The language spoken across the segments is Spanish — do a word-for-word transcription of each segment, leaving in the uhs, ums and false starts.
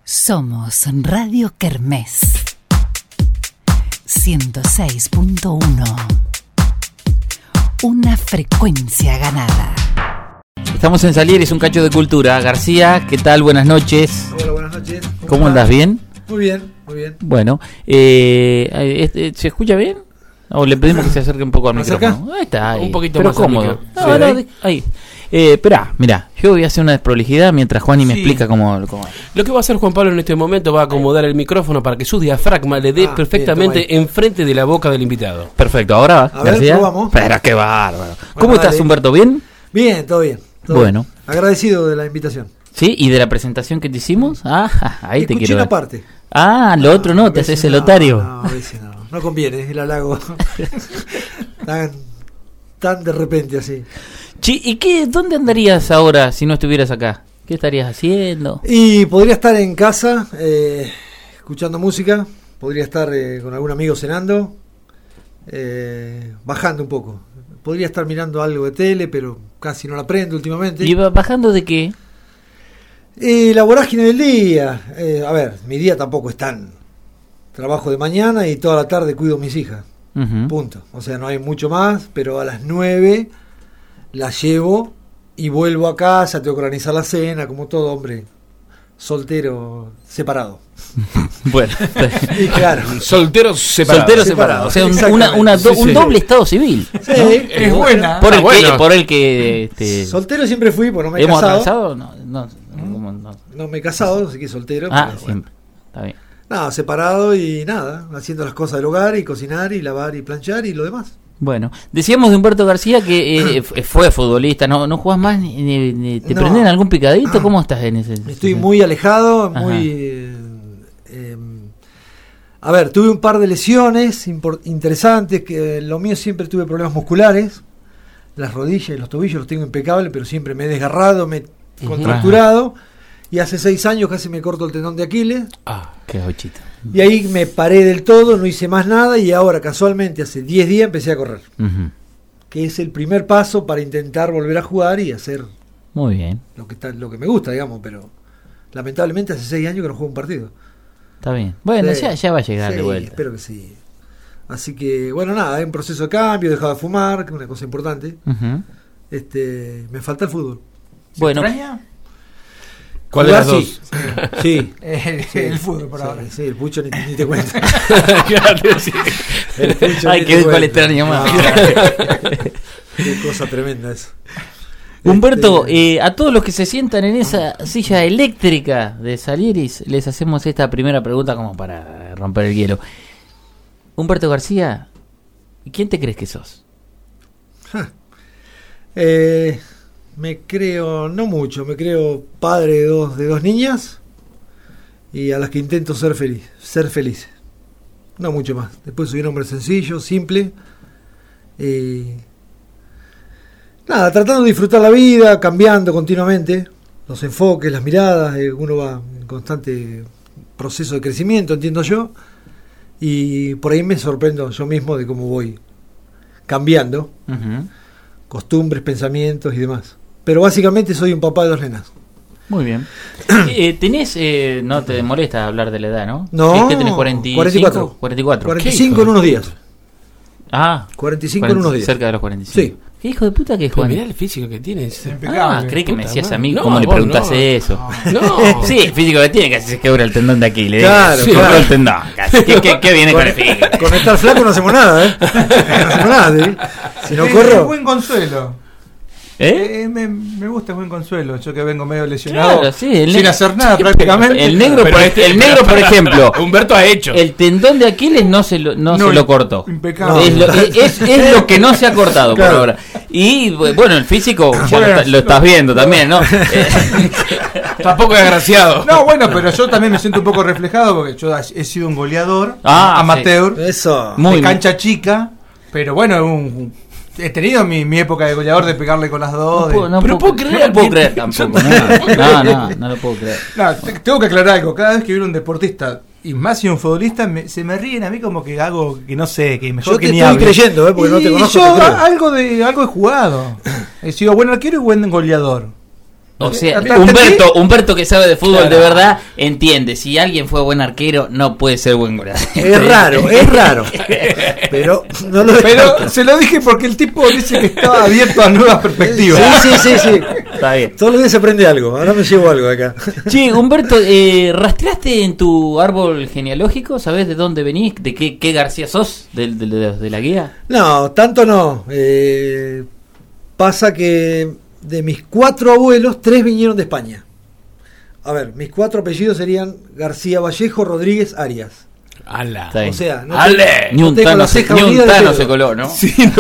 Somos Radio Kermés ciento seis punto uno. Una frecuencia ganada. Estamos en Salieres, un cacho de cultura. García, ¿qué tal? Buenas noches. Hola, buenas noches. ¿Cómo, ¿Cómo andas? ¿Bien? Muy bien, muy bien. Bueno, eh, este, ¿se escucha bien? O le pedimos que se acerque un poco al micrófono. ¿Acerca? Ahí está, ahí. Un poquito Pero más cómodo. al No, sí, no, ahí. de- ahí. Eh, esperá, mirá, yo voy a hacer una desprolijidad mientras Juani me Sí. explica cómo, cómo es. Lo que va a hacer Juan Pablo en este momento va a acomodar el micrófono para que su diafragma le dé Ah, perfectamente bien, toma enfrente de la boca del invitado. Perfecto, ahora va, A ver, García. probamos. Pero qué bárbaro. ¿Cómo estás, dale. Humberto? ¿Bien? Bien, todo bien. todo Bueno. bien. Agradecido de la invitación. ¿Sí? ¿Y de la presentación que te hicimos? Ah, ahí te Escuché quiero una ver. parte. Ah, lo otro no, a te veces haces el no, otario. No, a veces no. No conviene, el halago. tan, tan de repente así. Chi, ¿y qué, dónde andarías ahora si no estuvieras acá? ¿Qué estarías haciendo? Y podría estar en casa, eh, escuchando música. Podría estar eh, con algún amigo cenando. eh, bajando un poco. Podría estar mirando algo de tele, pero casi no la prendo últimamente. ¿Y va bajando de qué? Y la vorágine del día. Eh, a ver, mi día tampoco es tan. Trabajo de mañana y toda la tarde cuido a mis hijas. Ujú. Punto. O sea, no hay mucho más, pero a las nueve las llevo y vuelvo a casa, tengo que organizar la cena, como todo hombre soltero separado. Bueno, Y claro. Solteros separados. soltero Separado. separado. O sea, un, Exactamente. una, una do- Sí, un sí. doble estado civil. Sí, Es buena. Por el, Ah, bueno. que, por el que este, soltero siempre fui, porque no me he hemos casado. avanzado. No, no, ¿cómo no? No me he casado, así que soltero. Ah, pero bueno. siempre. Está bien. Nada, separado y nada, haciendo las cosas del hogar y cocinar y lavar y planchar y lo demás. Bueno, decíamos de Humberto García que eh, f- fue futbolista, ¿no, no jugás más? Ni, ni- ni- ¿Te No. prenden algún picadito? ¿Cómo estás en ese? Estoy muy alejado, Ajá. muy... eh, eh, a ver, tuve un par de lesiones impor- interesantes, que lo mío siempre tuve problemas musculares, las rodillas y los tobillos los tengo impecables, pero siempre me he desgarrado, me he Ujú. contracturado, y hace seis años casi me corto el tendón de Aquiles, Ah, Qué ochito. y ahí me paré del todo, no hice más nada, y ahora casualmente hace diez días empecé a correr, Ujú. que es el primer paso para intentar volver a jugar y hacer Muy bien, lo que, está, lo que me gusta, digamos, pero lamentablemente hace seis años que no juego un partido. está bien. Bueno, Sí. ya, ya va a llegar Sí, de vuelta. espero que sí. Así que, bueno, nada, hay un proceso de cambio, he dejado de fumar, que es una cosa importante. Ujú. Este, me falta el fútbol. Bueno, ¿cuál de Jugar, las dos? Sí, sí, Eh, sí. el fútbol por Sí, ahora. sí, el pucho ni, ni te cuento. Claro, sí. El pucho Ay, ni qué te cuál cuento. extraño más. No, qué cosa tremenda eso. Humberto, Este, eh, a todos los que se sientan en esa silla eléctrica de Salieris, les hacemos esta primera pregunta como para romper el hielo. Humberto García, ¿quién te crees que sos? eh, me creo, no mucho, me creo padre de dos, de dos niñas y a las que intento ser feliz, ser feliz. No mucho más. Después soy un hombre sencillo, simple. Y nada, tratando de disfrutar la vida, cambiando continuamente los enfoques, las miradas. eh, Uno va en constante proceso de crecimiento, entiendo yo. Y por ahí me sorprendo yo mismo de cómo voy cambiando Ujú. costumbres, pensamientos y demás. Pero básicamente soy un papá de dos nenas. Muy bien. Eh, ¿Tenés, eh, no te molesta hablar de la edad, no? No, ¿Qué, qué tenés, cuarenta y cinco? cuarenta y cuatro. cuarenta y cuatro. cuarenta y ¿Qué cinco hijo en de unos puta? días. Ah, cuarenta y cinco cuarenta, en unos días. cerca de los cuarenta y cinco. Sí. ¿Qué hijo de puta que es Pero Juan? mirá el físico que tienes. Impecable. Ah, creí que me Puta decías madre. a mí No, cómo le vos preguntás no. eso. No. Sí, el físico que tiene, casi se quebra el tendón de Aquiles. Claro, sí, claro. el tendón. Casi. ¿Qué, qué, qué viene con, el físico? Con estar flaco no hacemos nada, ¿eh? No hacemos nada, ¿eh? Si no Eh, corro. buen consuelo. ¿Eh? Eh, me, me gusta el buen consuelo. Yo que vengo medio lesionado. Claro, sí, el sin ne- hacer nada prácticamente. El negro, Pero por, este- el negro, por ejemplo, Humberto ha hecho. el tendón de Aquiles no se lo, no No, se lo cortó. impecable. Es lo, es, es- es lo que no se ha cortado Claro. por ahora. Y bueno, el físico ya lo, Bueno, está- lo estás viendo también, ¿no? Eh, Tampoco es agraciado. No, bueno, pero yo también me siento un poco reflejado porque yo he sido un goleador Ah, amateur Eso. Muy de bien. cancha chica, pero bueno, un- he tenido mi, mi época de goleador de pegarle con las dos. no de- puedo, no Pero puedo, puedo no creer lo puedo que- creer tampoco. No, no, no, no lo puedo creer. No, te- tengo que aclarar algo. Cada vez que viene un deportista y más si un futbolista, me- se me ríen a mí como que hago que no sé, que mejor Yo que te ni estoy hable. creyendo, ¿eh? Porque no te Y conozco, yo te creo. algo de algo he jugado. He sido buen arquero y buen goleador. O sea, ¿Entendí? Humberto, Humberto que sabe de fútbol Claro. de verdad, entiende, si alguien fue buen arquero, no puede ser buen goleador. Es raro, es raro. Pero no lo Pero se lo dije porque el tipo dice que estaba abierto a nuevas perspectivas. Sí, sí, sí, sí. Está bien. Todos los días se aprende algo. Ahora me llevo algo de acá. Che, Humberto, eh, ¿rastreaste en tu árbol genealógico? ¿Sabés de dónde venís? ¿De qué, qué García sos? ¿De, de, de, de la guía? No, tanto no. Eh, pasa que de mis cuatro abuelos, tres vinieron de España. A ver, mis cuatro apellidos serían García Vallejo, Rodríguez, Arias. ¡Hala! Está bien. O sea, no, ¡Ale! tengo- Ni no un tengo tano, la se, ceja ni un unida de tano pedo. se coló, ¿no? Sí, no.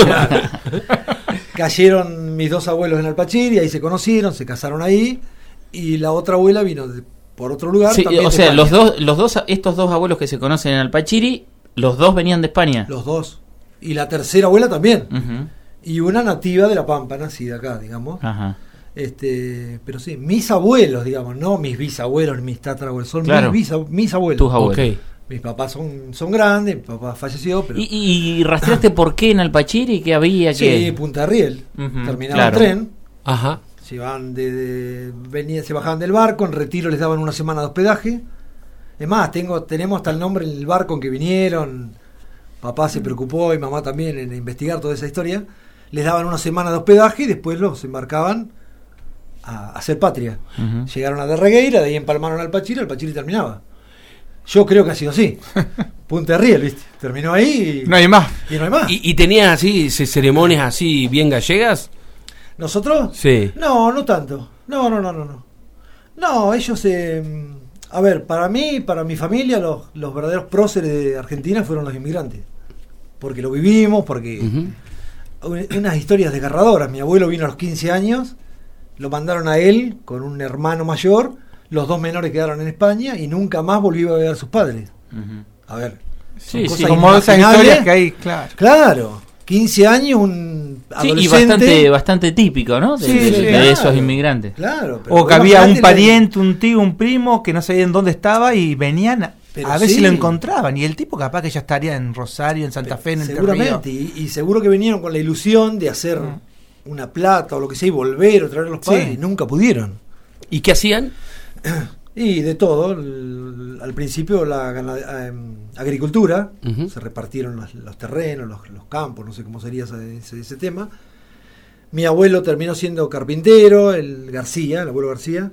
Cayeron mis dos abuelos en Alpachiri, ahí se conocieron, se casaron ahí, y la otra abuela vino de- por otro lugar. Sí, también o de sea, España. los dos, los dos, estos dos abuelos que se conocen en Alpachiri, los dos venían de España. Los dos. Y la tercera abuela también. Ujú. Y una nativa de La Pampa, nacida acá, digamos. Ajá. Este, pero sí, mis abuelos, digamos, no mis bisabuelos, mis tatarabuelos, son Claro. mis, bisa- mis abuelos. Tus abuelos. Ok. Mis papás son, son grandes, mi papá falleció, pero... ¿Y, y rastreaste por qué en Alpachiri? ¿Qué había? sí, ¿Qué? Punta Riel. Ujú, Terminaba claro. el tren, Ajá. se iban de, de- venía, se bajaban del barco, en Retiro les daban una semana de hospedaje. Es más, tengo, tenemos hasta el nombre en el barco en que vinieron. Papá se preocupó y mamá también en investigar toda esa historia. Les daban una semana de hospedaje y después los embarcaban a, a hacer patria. Ujú. Llegaron a Derregueira, de ahí empalmaron al Pachiri, el Pachiri terminaba. Yo creo que ha sido así. Punta Riel, ¿viste? Terminó ahí y No hay más. y no hay más. ¿Y, y tenías así ce- ceremonias así bien gallegas? ¿Nosotros? Sí. No, no tanto. No, no, no, no. No, no ellos... eh, a ver, para mí, para mi familia, los, los verdaderos próceres de Argentina fueron los inmigrantes. Porque lo vivimos, porque... Ujú. un- unas historias desgarradoras. Mi abuelo vino a los quince años, lo mandaron a él con un hermano mayor, los dos menores quedaron en España y nunca más volvió a ver a sus padres. Ujú. A ver, Sí, son sí. cosas Como esas inimaginables. historias que hay, claro. Claro, quince años, un Sí, y adolescente. bastante, bastante típico, ¿no? De, Sí, de- sí, de claro. esos inmigrantes. Claro, pero O que vos había un imaginate la- pariente, un tío, un primo que no sabían dónde estaba y venían a, Pero a ver sí. si lo encontraban. Y el tipo capaz que ya estaría en Rosario, en Santa Fe, en el Seguramente, y, y seguro que vinieron con la ilusión de hacer Mm. una plata o lo que sea y volver o traer a los Sí. padres y nunca pudieron. ¿Y qué hacían? Y de todo, el- al principio la gana- eh, agricultura, Ujú. se repartieron los, los terrenos, los, los campos, no sé cómo sería ese, ese- ese tema. Mi abuelo terminó siendo carpintero, el García, el abuelo García.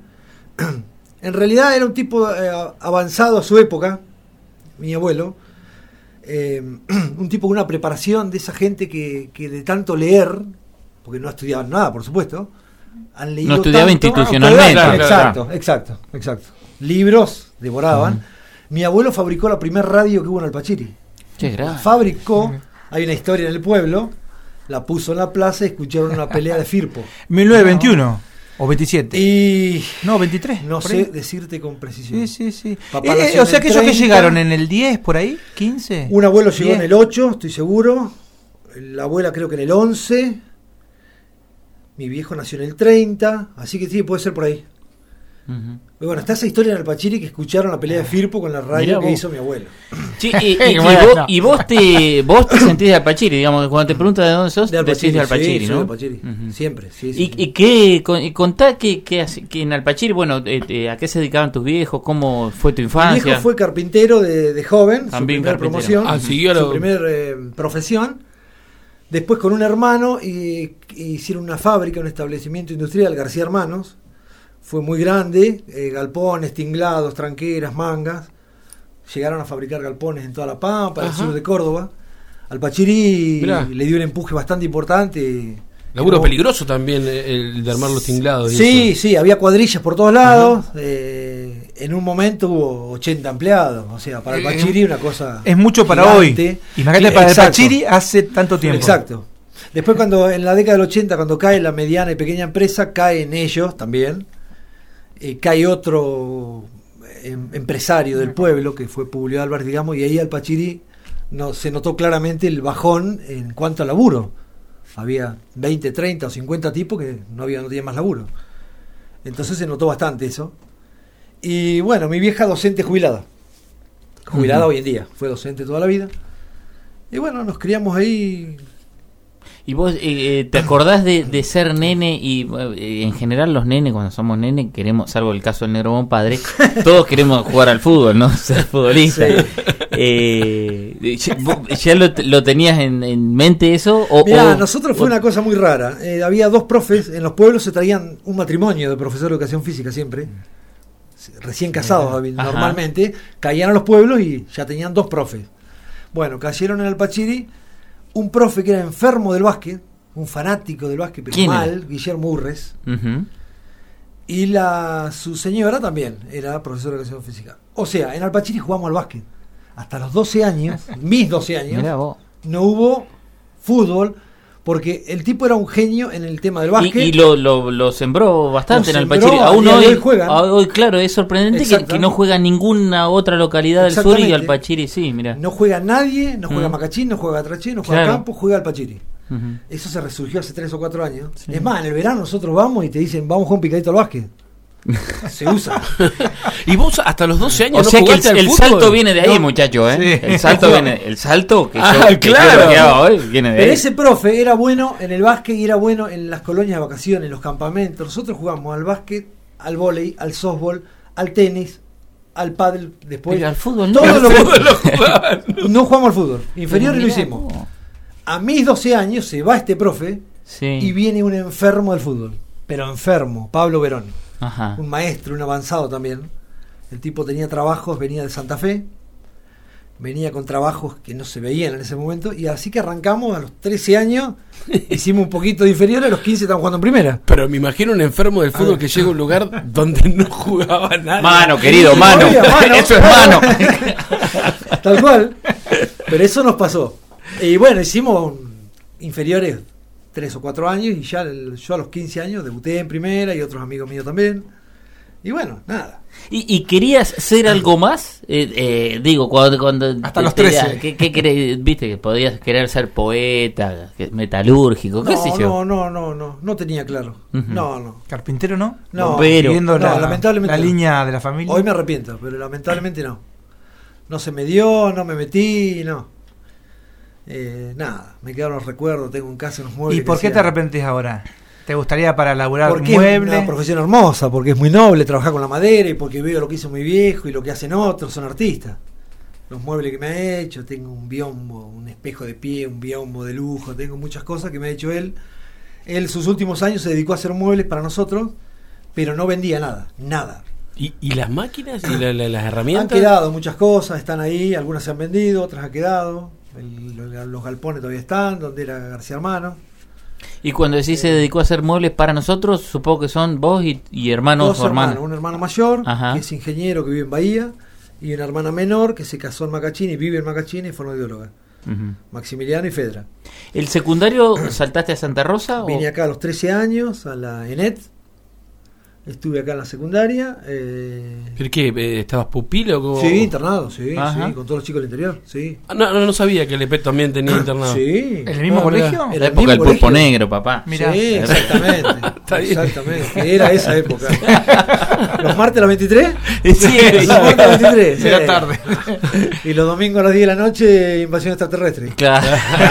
En realidad era un tipo eh, avanzado a su época, mi abuelo. Eh, un tipo con una preparación de esa gente que, que de tanto leer, porque no estudiaban nada, por supuesto, han leído No estudiaba tanto- institucionalmente. Claro, Claro, exacto, exacto, exacto. Libros devoraban. Mi abuelo fabricó la primer radio que hubo en Alpachiri. Qué La grave. fabricó, hay una historia en el pueblo, la puso en la plaza y escucharon una pelea de Firpo. mil novecientos veintiuno o veintisiete. Y No, veintitrés. no por sé ahí. decirte con precisión. Sí, sí, sí. Papá Eh, nació o sea en que el ellos que treinta. llegaron en el diez, por ahí, quince. Un abuelo llegó diez. en el ocho, estoy seguro. La abuela creo que en el once. Mi viejo nació en el treinta. Así que sí, puede ser por ahí. Ujú. Y bueno, está esa historia en el Pachiri que escucharon la pelea de Firpo con la radio Mirá que vos. hizo mi abuelo. Sí, y, y- y Bueno. vos, y vos te vos te sentís de Alpachiri, digamos, cuando te preguntan de dónde sos, De decís de Alpachiri, Alpachiri, sí, soy ¿no? de Alpachiri. Ujú. Siempre, sí, sí. ¿Y, y qué, con- y contá que, que, hace- que en Alpachiri, bueno, eh, eh, a qué se dedicaban tus viejos, cómo fue tu Mi infancia? viejo fue carpintero de, de joven, También su primera carpintero. promoción, Ah, siguió su lo- primer eh, profesión. Después con un hermano y, y hicieron una fábrica, un establecimiento industrial, García Hermanos. Fue muy grande, eh, galpones, tinglados, tranqueras, mangas. Llegaron a fabricar galpones en toda La Pampa, en el Ajá. sur de Córdoba. Alpachiri Mirá. le dio un empuje bastante importante. Laburo Como- peligroso también eh, el de armar los tinglados. y Sí, eso. sí, había cuadrillas por todos lados. eh, en un momento hubo ochenta empleados. O sea, para el Eh, Pachiri una cosa. Es mucho para gigante. hoy. Imagínate Sí, para el exacto. Pachiri hace tanto tiempo. Exacto. Después, cuando en la década del ochenta, cuando cae la mediana y pequeña empresa, caen ellos también. Eh, cae otro em, empresario del pueblo, que fue Publio Álvarez, digamos, y ahí al Pachiri no, se notó claramente el bajón en cuanto a laburo. Había veinte, treinta o cincuenta tipos que no había no tenían más laburo. Entonces se notó bastante eso. Y bueno, mi vieja docente jubilada. Jubilada Ujú. hoy en día. Fue docente toda la vida. Y bueno, nos criamos ahí ¿Y vos eh, te acordás de, de ser nene? Y eh, en general los nenes, cuando somos nenes, queremos, salvo el caso del Negro Bon Padre, todos queremos jugar al fútbol, ¿no? Ser futbolista. Sí. Eh, ¿Ya, ya lo, lo tenías en, en mente eso? O, Mirá, o, nosotros fue o... una cosa muy rara. Eh, había dos profes, en los pueblos se traían un matrimonio de profesor de educación física siempre, recién casados. Ajá. Normalmente, caían a los pueblos y ya tenían dos profes. Bueno, cayeron en Alpachiri un profe que era enfermo del básquet, un fanático del básquet, pero mal, era? Guillermo Urres. Uh-huh. Y la su señora también era profesora de educación física. O sea, en Alpachiri jugamos al básquet. Hasta los doce años, mis doce años, no hubo fútbol, porque el tipo era un genio en el tema del básquet. Y, y lo, lo, lo sembró bastante lo en Alpachiri. Aún hoy, hoy juegan. Hoy, claro, es sorprendente que, que no juega ninguna otra localidad del sur y Alpachiri sí, mira. No juega nadie, no juega uh-huh. Macachín, no juega Atrachín, no juega claro. Campo, juega Alpachiri. Uh-huh. Eso se resurgió hace tres o cuatro años. Sí. Es más, en el verano nosotros vamos y te dicen, vamos a jugar un picadito al básquet. Se usa. Y vos hasta los doce años o no sea que el, al el fútbol? Salto viene de ahí, no. muchacho, ¿eh? Sí. El salto viene, el salto que ah, yo, claro. que yo hoy viene de Pero ahí. Ese profe era bueno en el básquet y era bueno en las colonias de vacaciones, en los campamentos. Nosotros jugamos al básquet, al vóley, al softball, al tenis, al pádel, después pero al fútbol no. Todo lo fútbol lo jugaban. No jugamos al fútbol. Inferior y lo hicimos. No. A mis doce años se va este profe sí. y viene un enfermo del fútbol. Pero enfermo, Pablo Verón. Ajá. Un maestro, un avanzado también. El tipo tenía trabajos, venía de Santa Fe, venía con trabajos que no se veían en ese momento, y así que arrancamos a los trece años, hicimos un poquito de inferior, a los quince estábamos jugando en primera. Pero me imagino un enfermo del fútbol que llega a un lugar donde no jugaba nada. Mano, querido, mano. Obvio, mano. Eso es mano. Tal cual. Pero eso nos pasó. Y bueno, hicimos un, inferiores tres o cuatro años, y ya yo a los quince años debuté en primera y otros amigos míos también. Y bueno, nada. ¿Y, y querías ser algo más? Eh, eh, digo, cuando, cuando hasta los trece. ¿Qué, qué querés? Viste que podías querer ser poeta, metalúrgico, qué no, sé yo. No, no, no, no, no tenía claro. Uh-huh. No, no. ¿Carpintero no? No, pero siguiendo no, la, lamentablemente la no. línea de la familia. Hoy me arrepiento, pero lamentablemente no. No se me dio, no me metí, no. Eh, nada, me quedaron los recuerdos, tengo en casa unos muebles. ¿Y por qué hacía... te arrepentís ahora? ¿Te gustaría para laburar porque muebles? Es una profesión hermosa, porque es muy noble trabajar con la madera, y porque veo lo que hizo mi viejo y lo que hacen otros, son artistas. Los muebles que me ha hecho, tengo un biombo, un espejo de pie, un biombo de lujo, tengo muchas cosas que me ha hecho él. Él sus últimos años se dedicó a hacer muebles para nosotros, pero no vendía nada, nada. ¿Y, y las máquinas y la, la, las herramientas? Han quedado muchas cosas, están ahí, algunas se han vendido, otras han quedado. El, los galpones todavía están, donde era García Hermano. Y cuando decís se dedicó a hacer muebles para nosotros, supongo que son vos y, y hermanos Dos o hermanos. hermanos, un hermano mayor, Ajá. que es ingeniero, que vive en Bahía, y una hermana menor que se casó en Macachini, vive en Macachini y fue fonoaudióloga. Uh-huh. Maximiliano y Fedra. ¿El secundario saltaste a Santa Rosa? Vine o? acá a los trece años, a la ENET. Estuve acá en la secundaria. Eh... ¿Pero qué? Eh, ¿Estabas pupilo? Como... Sí, internado, sí, Ajá. sí, con todos los chicos del interior, sí. Ah, no, no, no sabía que el E P también tenía internado. Sí. ¿En el mismo ah, colegio? En la época del pulpo negro, papá. Mirá. Sí, exactamente. exactamente. Era esa época. ¿Los martes a las veintitrés? Sí, los martes a las veintitrés. Sí. Era tarde. Y los domingos a las diez de la noche, invasión extraterrestre. Claro.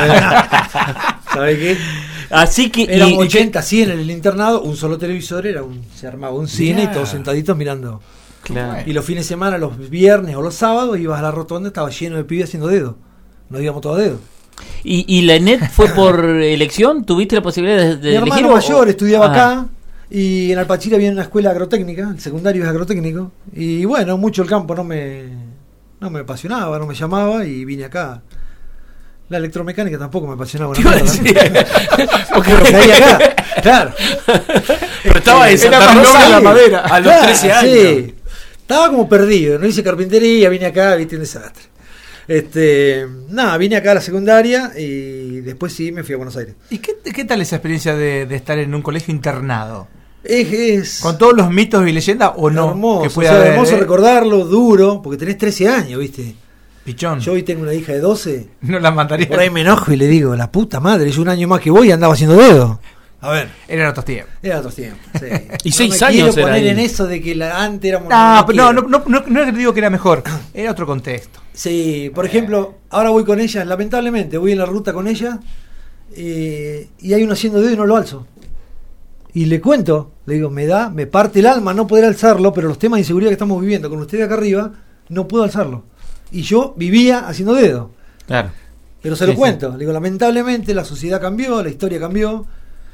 ¿Sabes qué? Así que eran y, ochenta, cien en el internado, un solo televisor, era un, se armaba un cine yeah. y todos sentaditos mirando. Claro. Y los fines de semana, los viernes o los sábados, ibas a la rotonda, estaba lleno de pibes haciendo dedo. Nos íbamos todos a dedo. ¿Y, ¿Y la ENET fue por elección? ¿Tuviste la posibilidad de, de Mi elegir? Mi hermano mayor o... estudiaba Ajá. acá, y en Alpachiri había una escuela agrotécnica, el secundario es agrotécnico, y bueno, mucho el campo no me, no me apasionaba, no me llamaba, y vine acá. La electromecánica tampoco me apasionaba. ¿Qué iba a decir? Porque lo que hay acá, claro. Pero estaba en Santa Rosa la madera a los claro, trece años. Sí. Estaba como perdido, no hice carpintería, vine acá, viste, un desastre. Este, nada, vine acá a la secundaria y después sí me fui a Buenos Aires. ¿Y qué, qué tal esa experiencia de, de estar en un colegio internado? Es, es ¿Con todos los mitos y leyendas o no? Hermoso, que puede o sea, haber, hermoso eh? recordarlo, duro, porque tenés trece años, viste. Pichón. Yo hoy tengo una hija de doce. No la mandaría. Por ahí me enojo y le digo, la puta madre, yo un año más que voy y andaba haciendo dedo. A ver. Eran otros tiempos. Era otros tiempos, sí. Y no seis me años quiero poner ahí. en eso de que la, antes éramos... No, no, no, no, no, no es que digo que era mejor. Era otro contexto. Sí, por ejemplo, ahora voy con ella, lamentablemente, voy en la ruta con ella eh, y hay uno haciendo dedo y no lo alzo. Y le cuento, le digo, me da, me parte el alma no poder alzarlo, pero los temas de inseguridad que estamos viviendo con ustedes acá arriba, no puedo alzarlo. Y yo vivía haciendo dedo. Claro. Pero se Sí, lo cuento. Le digo, lamentablemente la sociedad cambió, la historia cambió.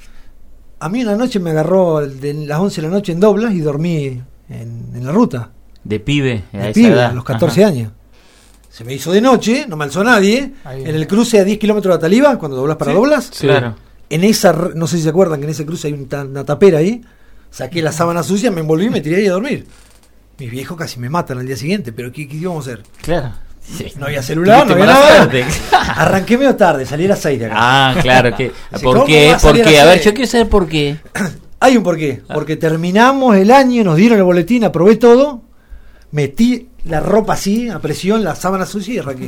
A mí una noche me agarró de las once de la noche en Doblas y dormí en, en la ruta. De pibe, a De esa pibe, edad. a los catorce Ajá. años. Se me hizo de noche, no me alzó nadie. Ahí. En el cruce a diez kilómetros de Ataliba, cuando doblas para Sí. Doblas. Sí. Claro. En esa, r- no sé si se acuerdan que en ese cruce hay un ta- una tapera ahí. Saqué la sábana sucia, me envolví y me tiré ahí a dormir. Mis viejos casi me matan al día siguiente, pero ¿qué, qué íbamos a hacer? Claro. Sí. No había celular, no Tuviste había mala nada. suerte. Arranqué medio tarde, salí a las seis de acá. Ah, claro. Que, Sí, ¿Por ¿cómo qué? va a salir Porque, a a ver, seis? yo quiero saber por qué. Hay un porqué. Porque terminamos el año, nos dieron el boletín, aprobé todo, metí la ropa así, a presión, la sábana sucia y arranqué.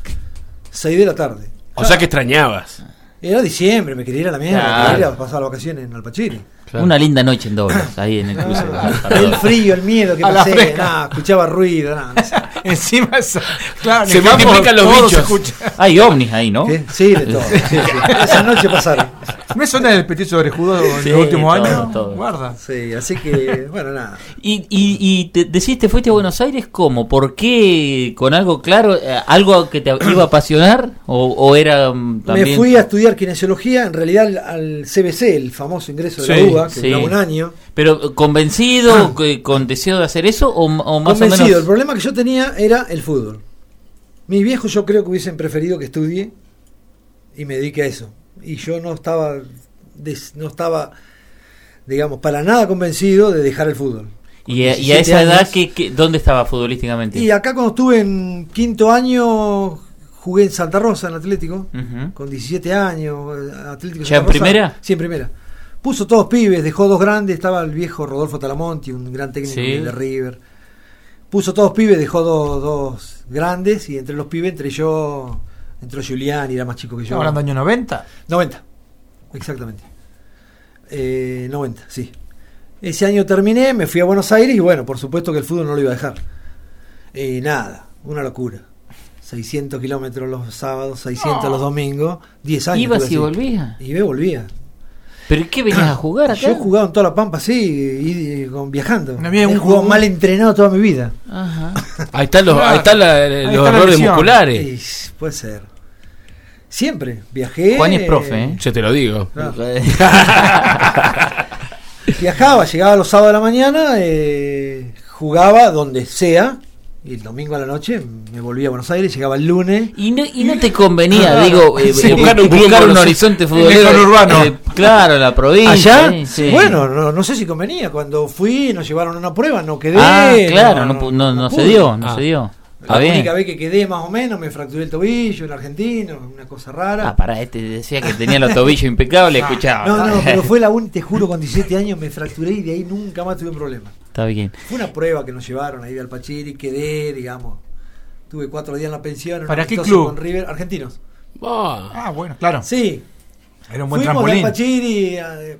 seis de la tarde. O sea que extrañabas. Era diciembre, me quería ir a la mierda, Claro. me quería ir a pasar las vacaciones en Alpachiri. Claro. Una linda noche en Doblas, ahí en el cruce. para El Doblas. frío, el miedo que A la pasé, fresca. nada, escuchaba ruido, nada, no sé. Encima eso. Claro, Se en el campo multiplican los todo se bichos. escucha. Hay ovnis ahí, ¿no? ¿Qué? Sí, de todo. Sí, sí. Esa noche pasaron. ¿Me suena el petiso orejudo en Sí, los últimos todo, años? todo. Guarda. Sí, así que, bueno, nada. Y, y, y te decís, te fuiste a Buenos Aires, ¿cómo? ¿Por qué? ¿Con algo claro? eh, ¿Algo que te iba a apasionar? ¿O, o era mm, también...? Me fui a estudiar kinesiología, en realidad al, al C B C, el famoso ingreso de Sí, la U B A, que sí. duraba un año. ¿Pero convencido, que- con deseo de hacer eso? ¿O, o más o Convencido, menos...? el problema que yo tenía era el fútbol. Mis viejos yo creo que hubiesen preferido que estudie y me dedique a eso. Y yo no estaba, des- no estaba, digamos, para nada convencido de dejar el fútbol. ¿Y a, y a diecisiete esa edad años. ¿qué, qué- dónde estaba futbolísticamente? Y acá cuando estuve en quinto año jugué en Santa Rosa, en Atlético, Ujú. con diecisiete años, eh, Atlético ¿Ya Santa en Rosa. primera? Sí, en primera. Puso todos pibes, dejó dos grandes, estaba el viejo Rodolfo Talamonti, un gran técnico Sí. de River. Puso todos pibes, dejó dos, dos grandes y entre los pibes entré yo, entró Julián y era más chico que yo. Estamos hablando año noventa. noventa, exactamente. Eh, noventa, sí. Ese año terminé, me fui a Buenos Aires y bueno, por supuesto que el fútbol no lo iba a dejar. Y nada, una locura. seiscientos kilómetros los sábados, seiscientos los domingos, diez años. ¿Ibas estuve y así. volvías? Iba y volvía. ¿Pero qué venías a jugar acá? Yo jugaba en toda la Pampa, sí, y, y con, viajando. No había He un jugado juego- mal entrenado toda mi vida. Ajá. Ahí están los, Claro. ahí están la- Ahí los está la errores lesión. musculares. Y, puede ser. Siempre viajé. Juan es profe, ¿eh? Yo te lo digo. Claro. Viajaba, llegaba los sábados de la mañana, eh, jugaba donde sea, y el domingo a la noche me volvía a Buenos Aires, llegaba el lunes. Y no, y no te convenía, Claro. digo, eh, Sí. eh, Buscar un buscar club un, en Buenos- horizonte en el futbolero. conurbano. eh, claro, la provincia. Allá, eh, sí. bueno, no, no sé si convenía. Cuando fui, nos llevaron a una prueba, no quedé. Ah, claro, no, pu- no, no se pude. dio, no Ah. se dio. La Está bien. única vez que quedé más o menos me fracturé el tobillo, un argentino, una cosa rara. Ah, pará, este decía que tenía los tobillos impecables, escuchaba. no, no, pero fue la única, te juro, con diecisiete años me fracturé y de ahí nunca más tuve un problema. Está bien. Fue una prueba que nos llevaron ahí al Pachiri, quedé, digamos. Tuve cuatro días en la pensión. en un ¿Para qué amistoso club? Con River, argentinos. Ah, Ah, bueno, claro. Sí. Era un buen Fuimos al trampolín. Pachiri, eh,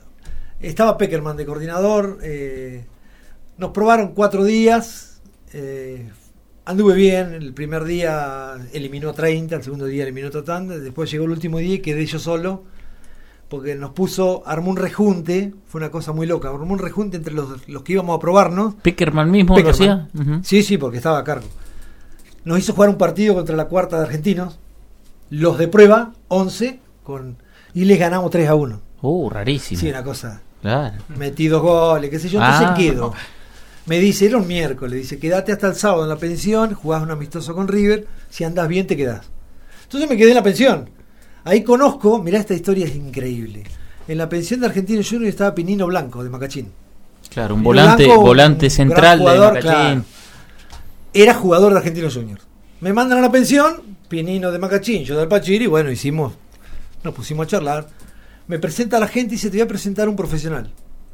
estaba Peckerman de coordinador. eh, nos probaron cuatro días. eh, anduve bien. El primer día eliminó a treinta, el segundo día eliminó a tanta. Después llegó el último día y quedé yo solo. Porque nos puso, armó un rejunte. Fue una cosa muy loca. Armó un rejunte entre los, los que íbamos a probarnos. Peckerman mismo Peckerman. lo hacía. Ujú. Sí, sí, porque estaba a cargo. Nos hizo jugar un partido contra la cuarta de argentinos. Los de prueba, once, con, y les ganamos tres a uno. Uh, rarísimo. Sí, una cosa. Claro. Metí dos goles, qué sé yo. Entonces Ah. quedo. Me dice, era un miércoles, dice, quédate hasta el sábado en la pensión, jugás un amistoso con River, si andás bien te quedás. Entonces me quedé en la pensión. Ahí conozco, mirá, esta historia es increíble. En la pensión de Argentino Junior estaba Pinino Blanco, de Macachín. Claro, un Pinino volante, Blanco, un volante gran central jugador, de Macachín. claro. Era jugador de Argentino Junior. Me mandan a la pensión, Pinino de Macachín, yo del Pachiri, bueno, hicimos, nos pusimos a charlar. Me presenta a la gente y dice, te voy a presentar a un profesional.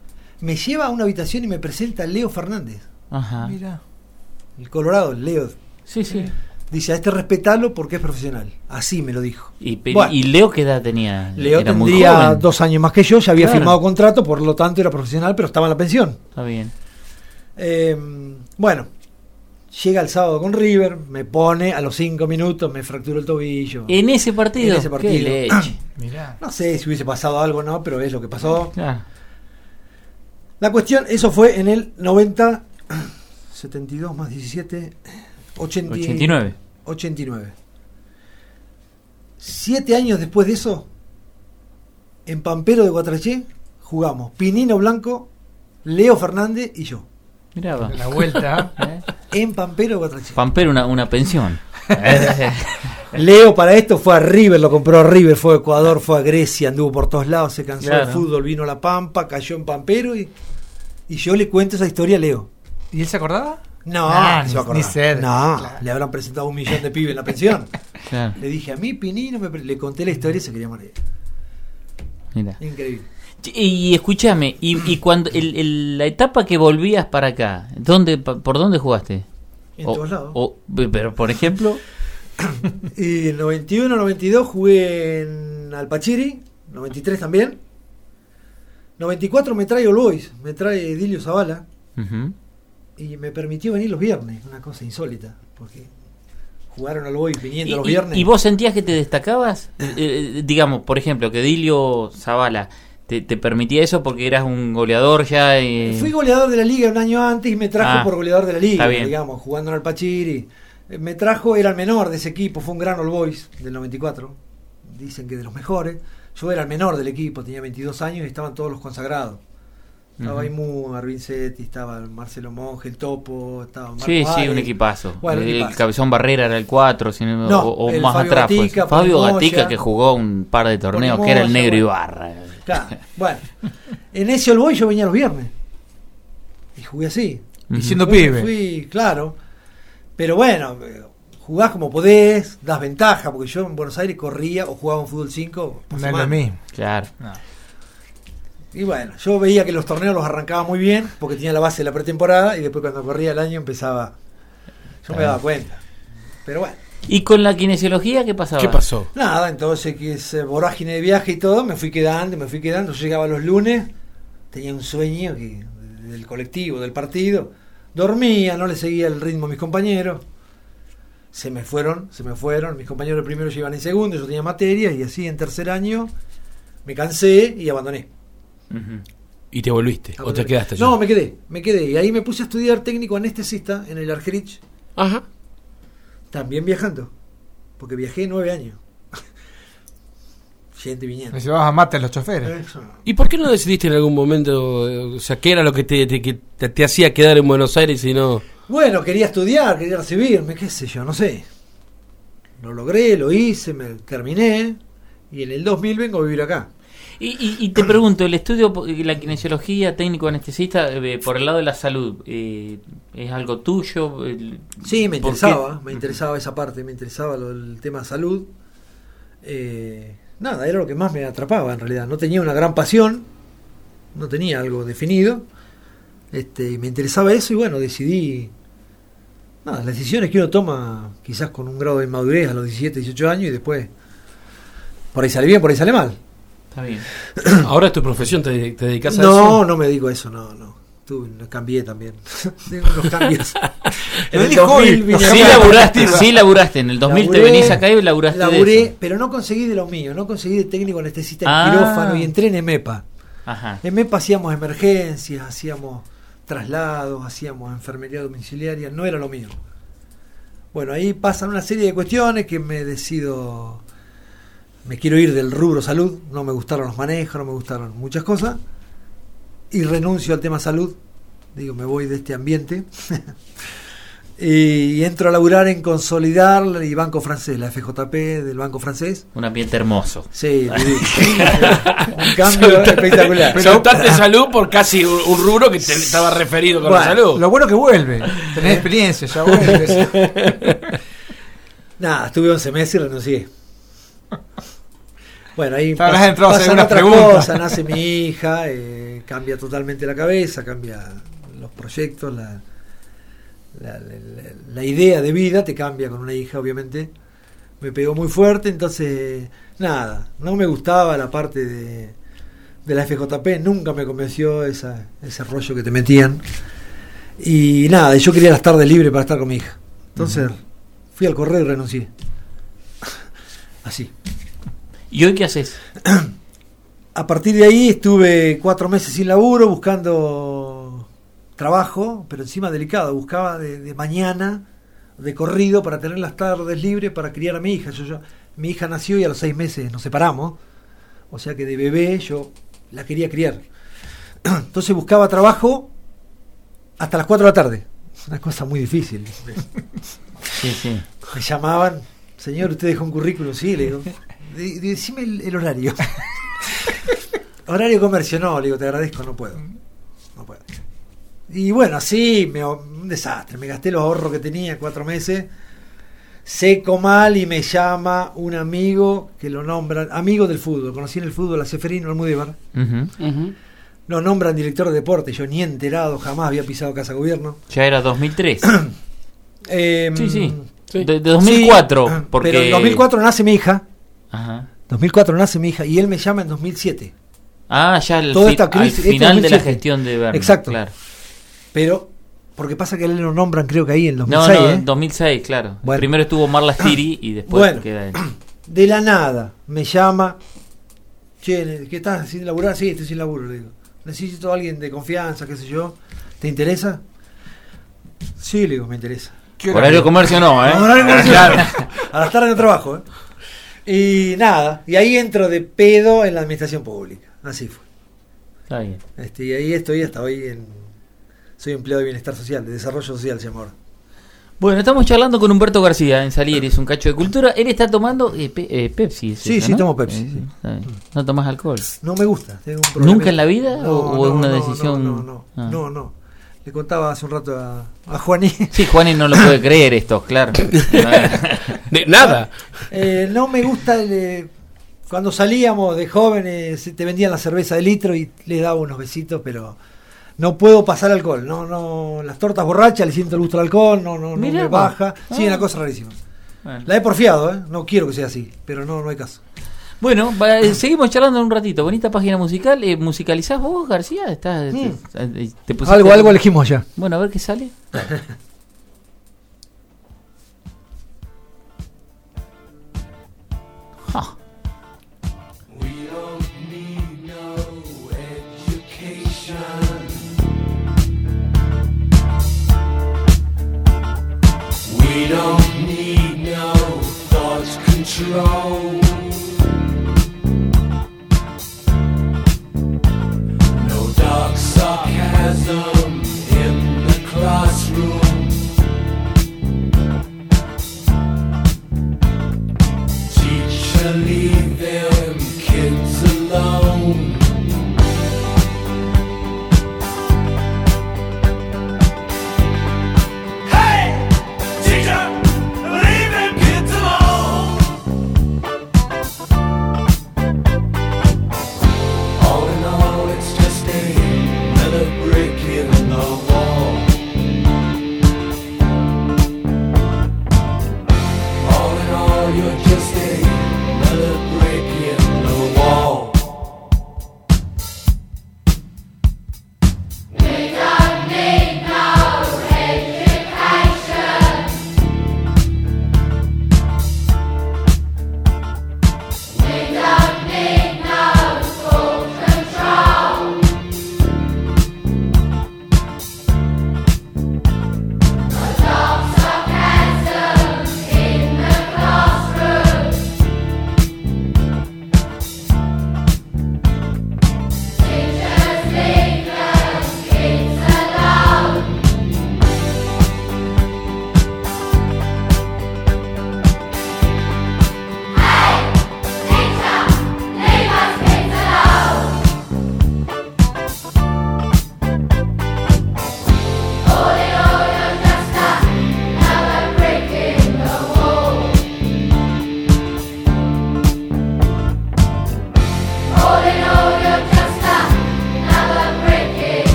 Me lleva a una habitación y me presenta a Leo Fernández, Ajá. Mira. el Colorado, el Leo. Sí, sí. Dice, a este respetalo porque es profesional. Así me lo dijo. Y, pe- Bueno. ¿y Leo qué edad tenía? Leo Era muy tendría joven. dos años más que yo, ya había Claro. firmado contrato, por lo tanto era profesional, pero estaba en la pensión. Está bien. Eh, bueno, llega el sábado con River, me pone, a los cinco minutos me fracturó el tobillo. ¿En ese partido? En ese partido. Qué leche. Mirá. No sé si hubiese pasado algo o no, pero es lo que pasó. Claro. La cuestión, eso fue en el noventa, setenta y dos más diecisiete, ochenta, ochenta y nueve. ochenta y nueve. Siete años después de eso, en Pampero de Guatraché, jugamos Pinino Blanco, Leo Fernández y yo. Mirá, va. La vuelta. ¿Eh? En Pampero de Guatraché. Pampero, una, una pensión. Leo para esto fue a River, lo compró a River, fue a Ecuador, fue a Grecia, anduvo por todos lados, se cansó Claro. del fútbol, vino a La Pampa, cayó en Pampero y, y yo le cuento esa historia a Leo. ¿Y él se acordaba? No, Ah, no se va a ni- ni acordar. cerca, No, claro. le habrán presentado un millón de pibes en la pensión. Claro. Le dije a mí, Pinino, me pre- le conté la historia y se quería morir. Mira. Increíble. Y, y escúchame, y, y cuando el, el- la etapa que volvías para acá, ¿dónde, pa- ¿por dónde jugaste? En O- todos lados. o- pero, por ejemplo, Y en noventa y uno, noventa y dos jugué en Alpachiri, noventa y tres también. noventa y cuatro me trae All Boys, me trae Dilio Zavala ujú, y me permitió venir los viernes, una cosa insólita, porque jugaron All Boys viniendo y, los y- viernes. ¿y vos sentías que te destacabas? Eh, eh, digamos, por ejemplo, que Dilio Zavala te, te permitía eso porque eras un goleador ya. eh, Fui goleador de la liga un año antes y me trajo Ah, por goleador de la liga, está bien. digamos, jugando en Alpachiri. Eh, Me trajo, era el menor de ese equipo, fue un gran All Boys del noventa y cuatro, dicen que de los mejores. Yo era el menor del equipo, tenía veintidós años y estaban todos los consagrados. Estaba Ujú. Aimú, Arvincetti, estaba Marcelo Monge, el Topo, estaba Marco Sí, sí, Arias. un equipazo. Bueno, un el equipazo. Cabezón Barrera era el cuatro, si no- No, o, o el más Fabio atrás. pues. Gatica, Fabio Ponimoya. Gatica, que jugó un par de torneos, que era el Ponimoya, negro bueno. Ibarra. Claro, bueno, en ese All Boys yo venía los viernes y jugué así. Ujú. Y siendo Fui- pibe. Fui, claro, pero bueno, eh, jugás como podés, das ventaja, porque yo en Buenos Aires corría o jugaba en fútbol cinco por No es semana. lo mismo. Claro. No. Y bueno, yo veía que los torneos los arrancaba muy bien porque tenía la base de la pretemporada y después cuando corría el año empezaba. Yo me daba cuenta. Pero bueno, ¿Y con la kinesiología qué pasaba? ¿Qué pasó? nada, entonces que es eh, vorágine de viaje y todo, me fui quedando, me fui quedando. Yo llegaba los lunes, tenía un sueño que, del colectivo, del partido. Dormía, no le seguía el ritmo a mis compañeros. Se me fueron, se me fueron. Mis compañeros primero llegaban en segundo, yo tenía materias y así en tercer año me cansé y abandoné. Ujú. ¿Y te volviste? ¿O te quedaste allá? No, me quedé, me quedé. Y ahí me puse a estudiar técnico anestesista en el Argerich, Ajá. también viajando, porque viajé nueve años. Yendo y viniendo. Me llevabas a mate a los choferes. Eso. ¿Y por qué no decidiste en algún momento, eh, o sea, qué era lo que te, te, que te, te hacía quedar en Buenos Aires y no...? Bueno, quería estudiar, quería recibirme, qué sé yo, no sé. Lo logré, lo hice, me terminé y en el dos mil vengo a vivir acá. Y, y, y te pregunto, el estudio, la kinesiología, técnico anestesista, eh, por el lado de la salud, eh, ¿es algo tuyo? El- Sí, me ¿por interesaba, qué? me interesaba esa parte, me interesaba lo, el tema salud. Eh, nada, era lo que más me atrapaba en realidad. No tenía una gran pasión, no tenía algo definido. Este, y me interesaba eso y bueno, decidí. Nada, las decisiones que uno toma quizás con un grado de inmadurez a los diecisiete, dieciocho años y después por ahí sale bien, por ahí sale mal. Está bien. ¿Ahora es tu profesión? ¿Te, te dedicas a No, eso? no me digo eso, no, no. Tuve, no, cambié también. Tengo unos cambios. En Lo el dijo dos mil hoy, vine los Sí acá. cambios. laburaste, sí laburaste. En el dos mil te Laburé, venís acá y laburaste de laburé, eso. pero no conseguí de lo mío, no conseguí de técnico anestesista en Ah. quirófano y entré en EMEPA. Ajá. En EMEPA hacíamos emergencias, hacíamos traslados, hacíamos enfermería domiciliaria, no era lo mío. Bueno, ahí pasan una serie de cuestiones que me decido, me quiero ir del rubro salud, no me gustaron los manejos, no me gustaron muchas cosas, y renuncio al tema salud, digo, me voy de este ambiente, y entro a laburar en Consolidar y Banco Francés, la F J P del Banco Francés. Un ambiente hermoso. Sí, un cambio espectacular. Soltaste salud por casi un, un rubro que te estaba referido con Bueno, la salud. Lo bueno que vuelve. Tenés experiencia, ya vuelve. Nada, estuve once meses y renuncié. Bueno, ahí Te habrás pas- entrado a hacer pasan unas otras preguntas. cosas, nace mi hija, eh, cambia totalmente la cabeza, cambia los proyectos, la, la, la- la- la idea de vida te cambia con una hija, obviamente. Me pegó muy fuerte, entonces, nada, no me gustaba la parte de, de la F J P, nunca me convenció esa, ese rollo que te metían. Y nada, yo quería las tardes libres para estar con mi hija. Entonces fui al correo y renuncié. Así. ¿Y hoy qué haces? A partir de ahí estuve cuatro meses sin laburo, buscando trabajo, pero encima delicado. Buscaba de, de mañana, de corrido, para tener las tardes libres para criar a mi hija. Yo, yo, mi hija nació y a los seis meses nos separamos. O sea que de bebé yo la quería criar. Entonces buscaba trabajo hasta las cuatro de la tarde. Una cosa muy difícil. Sí, sí. Me llamaban, señor, ¿usted dejó un currículum? Sí, le digo. De, de, decime el, el horario. Horario comercio, no, le digo, te agradezco, no puedo. No puedo. Y bueno, así, me, un desastre. Me gasté los ahorros que tenía, cuatro meses. Seco mal y me llama un amigo que lo nombran, amigo del fútbol. Conocí en el fútbol a Seferino Almudévar. Uh-huh. Uh-huh. Lo nombran director de deporte. Yo ni enterado, jamás había pisado Casa Gobierno. Ya era dos mil tres. eh, Sí, sí. Sí. De, de dos mil cuatro. Sí, porque... pero en dos mil cuatro nace mi hija. Ajá. dos mil cuatro nace mi hija y él me llama en dos mil siete. Ah, ya el Toda fi- esta crisis, al esto final es de la dos mil siete. gestión de Berna. Exacto. Claro. Pero, porque pasa que a él lo nombran creo que ahí en dos mil No, seis. no, ¿eh? dos mil seis, claro. Bueno. Primero estuvo Marla Stiri y después Bueno. queda él. De la nada me llama. Che, ¿qué estás sin laburar? Sí, estoy sin laburo, le digo. Necesito a alguien de confianza, qué sé yo. ¿Te interesa? Sí, le digo, me interesa. Horario comercio no, ¿eh? Horario comercial. A las tardes no trabajo, ¿eh? Y nada, y ahí entro de pedo en la administración pública. Así fue. Está bien. Este, y ahí estoy hasta hoy en. Soy empleado de bienestar social, de desarrollo social, se llama ahora. Bueno, estamos charlando con Humberto García en Salieres, un cacho de cultura. Él está tomando eh, pe- eh, Pepsi. ¿es Sí, eso, sí, no? tomo Pepsi, Eh, sí. está bien. ¿No tomas alcohol? No me gusta, tengo un problema. ¿Nunca en la vida o- o es una decisión? No, no, no, Ah. no, no. Le contaba hace un rato a, a Juaní. Sí, Juaní no lo puede creer esto, claro. De nada. Eh, no me gusta el, eh, cuando salíamos de jóvenes te vendían la cerveza de litro y le daba unos besitos, pero no puedo pasar alcohol. No, no, las tortas borrachas le siento el gusto al alcohol, no, no, no Mirá me vos. baja. Sí, Ah. una cosa rarísima. Bueno. La he porfiado, ¿eh? No quiero que sea así, pero no, no hay caso. Bueno, va, eh, seguimos charlando en un ratito. Bonita página musical. Eh, ¿Musicalizás vos, García? ¿Estás, Mm. te, te- te pusiste- Algo, algo elegimos ya. Bueno, a ver qué sale. Ja. We don't need no thought control. No dark sarcasm in the classroom. Teacher, leave them kids alone. Hey! Teacher, leave them kids alone.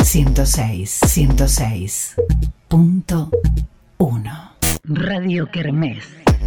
ciento seis, ciento seis punto uno. Radio Kermés.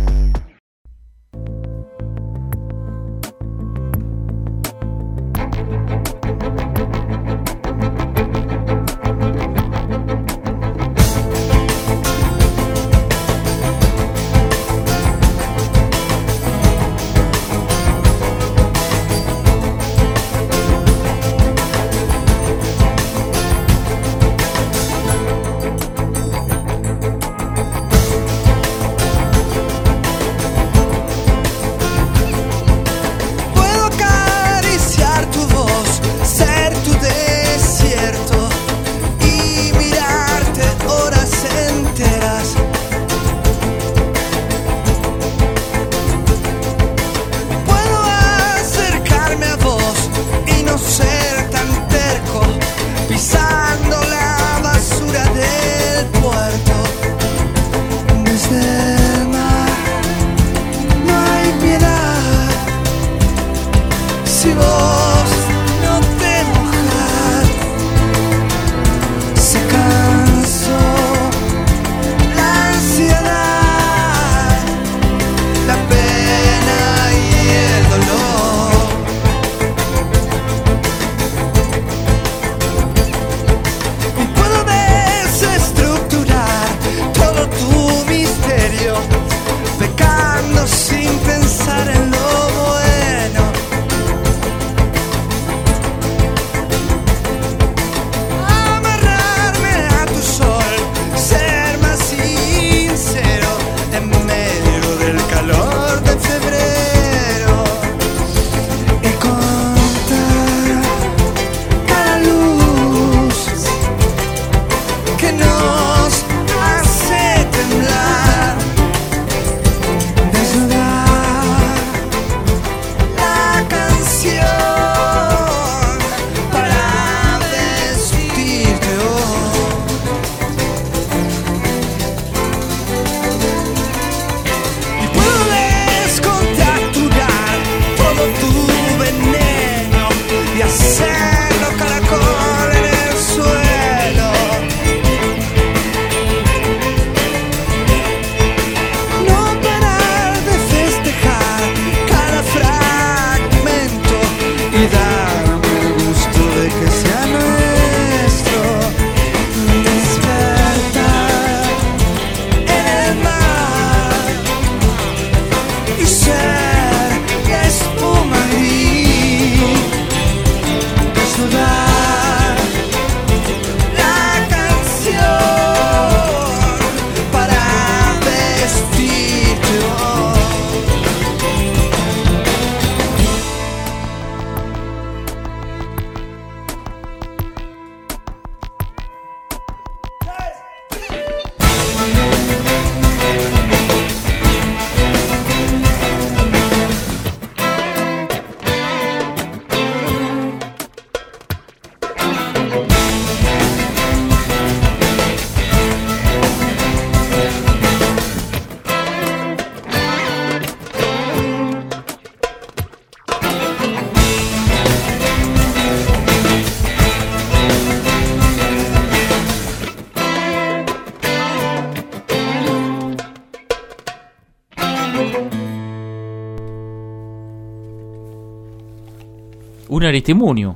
Un aristimunio.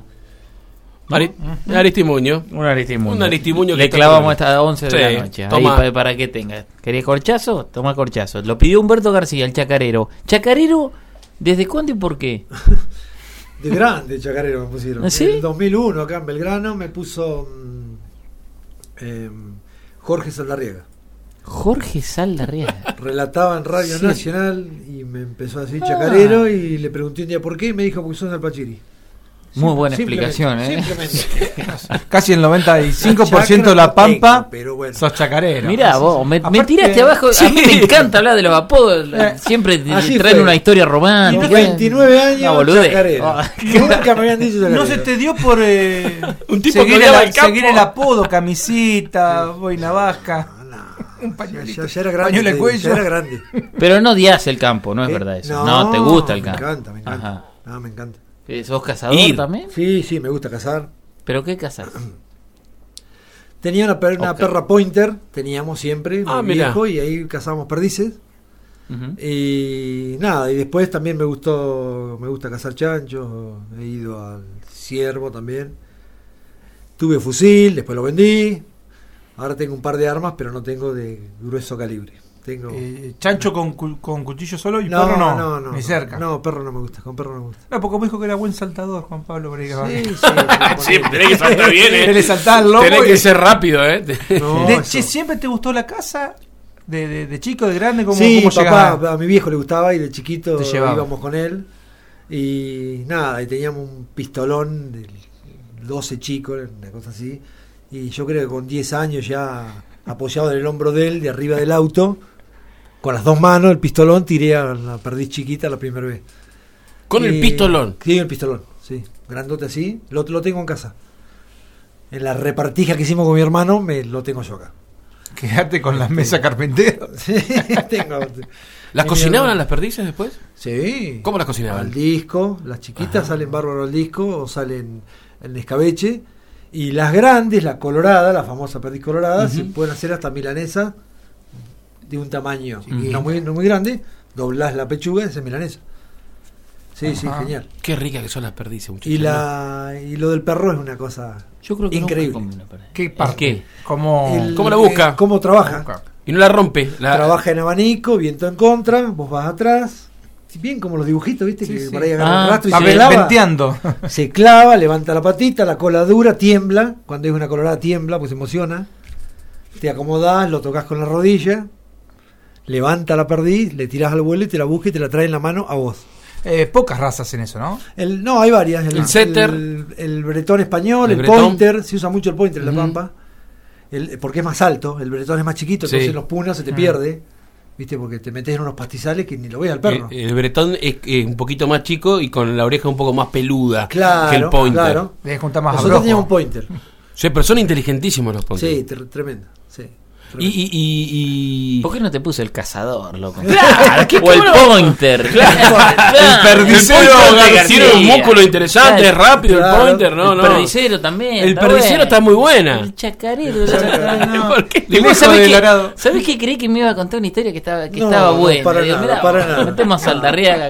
Ari- Aristimuño. Un aristimunio. Un aristimuño que Le está clavamos bueno. hasta once de Sí, la noche. Ahí toma. pa- para que tenga. ¿Querés corchazo? Toma corchazo. Lo pidió Humberto García, el chacarero. ¿Chacarero? ¿Desde cuándo y por qué? De grande chacarero me pusieron. ¿Ah, sí? En el dos mil uno acá en Belgrano me puso mm, eh, Jorge Saldarriaga. Jorge Saldarriaga. Relataba en Radio Sí. Nacional y me empezó a decir chacarero y le pregunté un día por qué y me dijo porque son del Pachiri. Muy buena Simplemente, explicación, ¿eh? Simplemente. Casi el noventa y cinco por ciento de la Chacra no tengo, Pampa pero bueno. sos chacarero. Mirá vos, me, me Aparte- tiraste abajo. A mí me Sí. encanta hablar de los apodos. Eh, Siempre te- así traen fue. una historia romántica. veintinueve Una años boludez. chacarero. Ah, Nunca me habían dicho chacarero. No se te dio por eh, Un tipo que seguir, odiaba el, el campo. seguir el apodo, camisita, boina vasca, No, un pañuelito, ya, ya era grande. pañuelo de te digo, cuello. ya era grande. Pero no odias el campo, no es Eh, verdad eso. No, te gusta el campo. Me encanta, me encanta. Ajá. No, me encanta. Eh, ¿Sos cazador Ir. también? Sí, sí, me gusta cazar. ¿Pero qué cazas? Tenía una, per- una Okay. perra pointer, teníamos siempre, Ah, muy mirá. viejo, y ahí cazábamos perdices. Ujú. Y nada, y después también me gustó, me gusta cazar chanchos, he ido al ciervo también. Tuve fusil, después lo vendí. Ahora tengo un par de armas, pero no tengo de grueso calibre. Tengo Eh, chancho con, cu- con cuchillo solo y no, perro no, no, no, ni no, cerca. No, perro no me gusta, con perro no me gusta. No, porque me dijo que era buen saltador, Juan Pablo. Por ahí que va. Sí, sí, Sí, tenés que saltar bien, Que ¿eh? le saltaba el lomo. Tenés y- que ser rápido, ¿eh? No, De- eso. che, ¿siempre te gustó la caza? De, de, de chico, de grande, ¿cómo, Sí, cómo papá, llegás? a mi viejo le gustaba y de chiquito Te llevaba. íbamos con él. Y nada, y teníamos un pistolón de doce chicos, una cosa así. Y yo creo que con diez años ya apoyado en el hombro de él, de arriba del auto, con las dos manos, el pistolón, tiré a la perdiz chiquita la primera vez. Con el Y- pistolón. Sí, el pistolón, sí. Grandote así, lo, lo tengo en casa. En la repartija que hicimos con mi hermano, me lo tengo yo acá. Quedate con la mesa carpintera. Sí, tengo. ¿Las Y mi cocinaban hermano- a las perdices después? Sí. ¿Cómo las cocinaban? Al disco, las chiquitas Ajá. salen bárbaro al disco o salen en escabeche. Y las grandes, la colorada, la famosa perdiz colorada, Ujú. se pueden hacer hasta milanesa de un tamaño Chiquito. no muy, no muy grande. Doblás la pechuga y es milanesa. Sí, sí, Ajá. genial. Qué rica que son las perdices, muchachos. Y la y lo del perro es una cosa Yo creo que increíble. nunca comí una perdiz. ¿Qué parte? ¿Qué? ¿Cómo, El- ¿Cómo la busca? eh, ¿Cómo trabaja? Y no la rompe. La... Trabaja en abanico, viento en contra, vos vas atrás. Bien como los dibujitos, ¿viste? Sí, que sí. por ahí agarra Ah, un rastro y Va se ve- clava. venteando. Se clava, levanta la patita, la cola dura, tiembla. Cuando es una colorada tiembla, pues se emociona. Te acomodás, lo tocas con la rodilla, levanta la perdiz, le tirás al vuelo y te la busca y te la trae en la mano a vos. Eh, pocas razas en eso, ¿no? El, no, hay varias. El setter. El, el bretón español, El el, bretón. pointer. Se usa mucho el pointer en la Ujú. pampa. El, porque es más alto. El bretón es más chiquito, Sí. entonces los punas se te Mm. pierde. ¿Viste? Porque te metes en unos pastizales que ni lo ves al perro. El, el bretón es, es un poquito más chico y con la oreja un poco más peluda claro, que el pointer. claro. Debes juntar más Nosotros abrojo. teníamos un pointer. Sí, pero son inteligentísimos los pointers. Sí, tre- tremendo. Sí, Y, tremendo. y, y, y- ¿Por qué no te puse el cazador, loco? Claro, ¿qué- o el cómo no? pointer. El perdicero El pointer Gar- tiene un García. músculo interesante, Claro. rápido, Claro. el pointer, no, el no. perdicero también. El perdicero está muy buena. El chacarero. el chacarero, no. ¿Por qué? Y vos Lejos sabés del que, arado. ¿sabés que creí que me iba a contar una historia que estaba, que No, estaba no, buena? para Digo, nada, mirá, para nada. metemos a Saldarriaga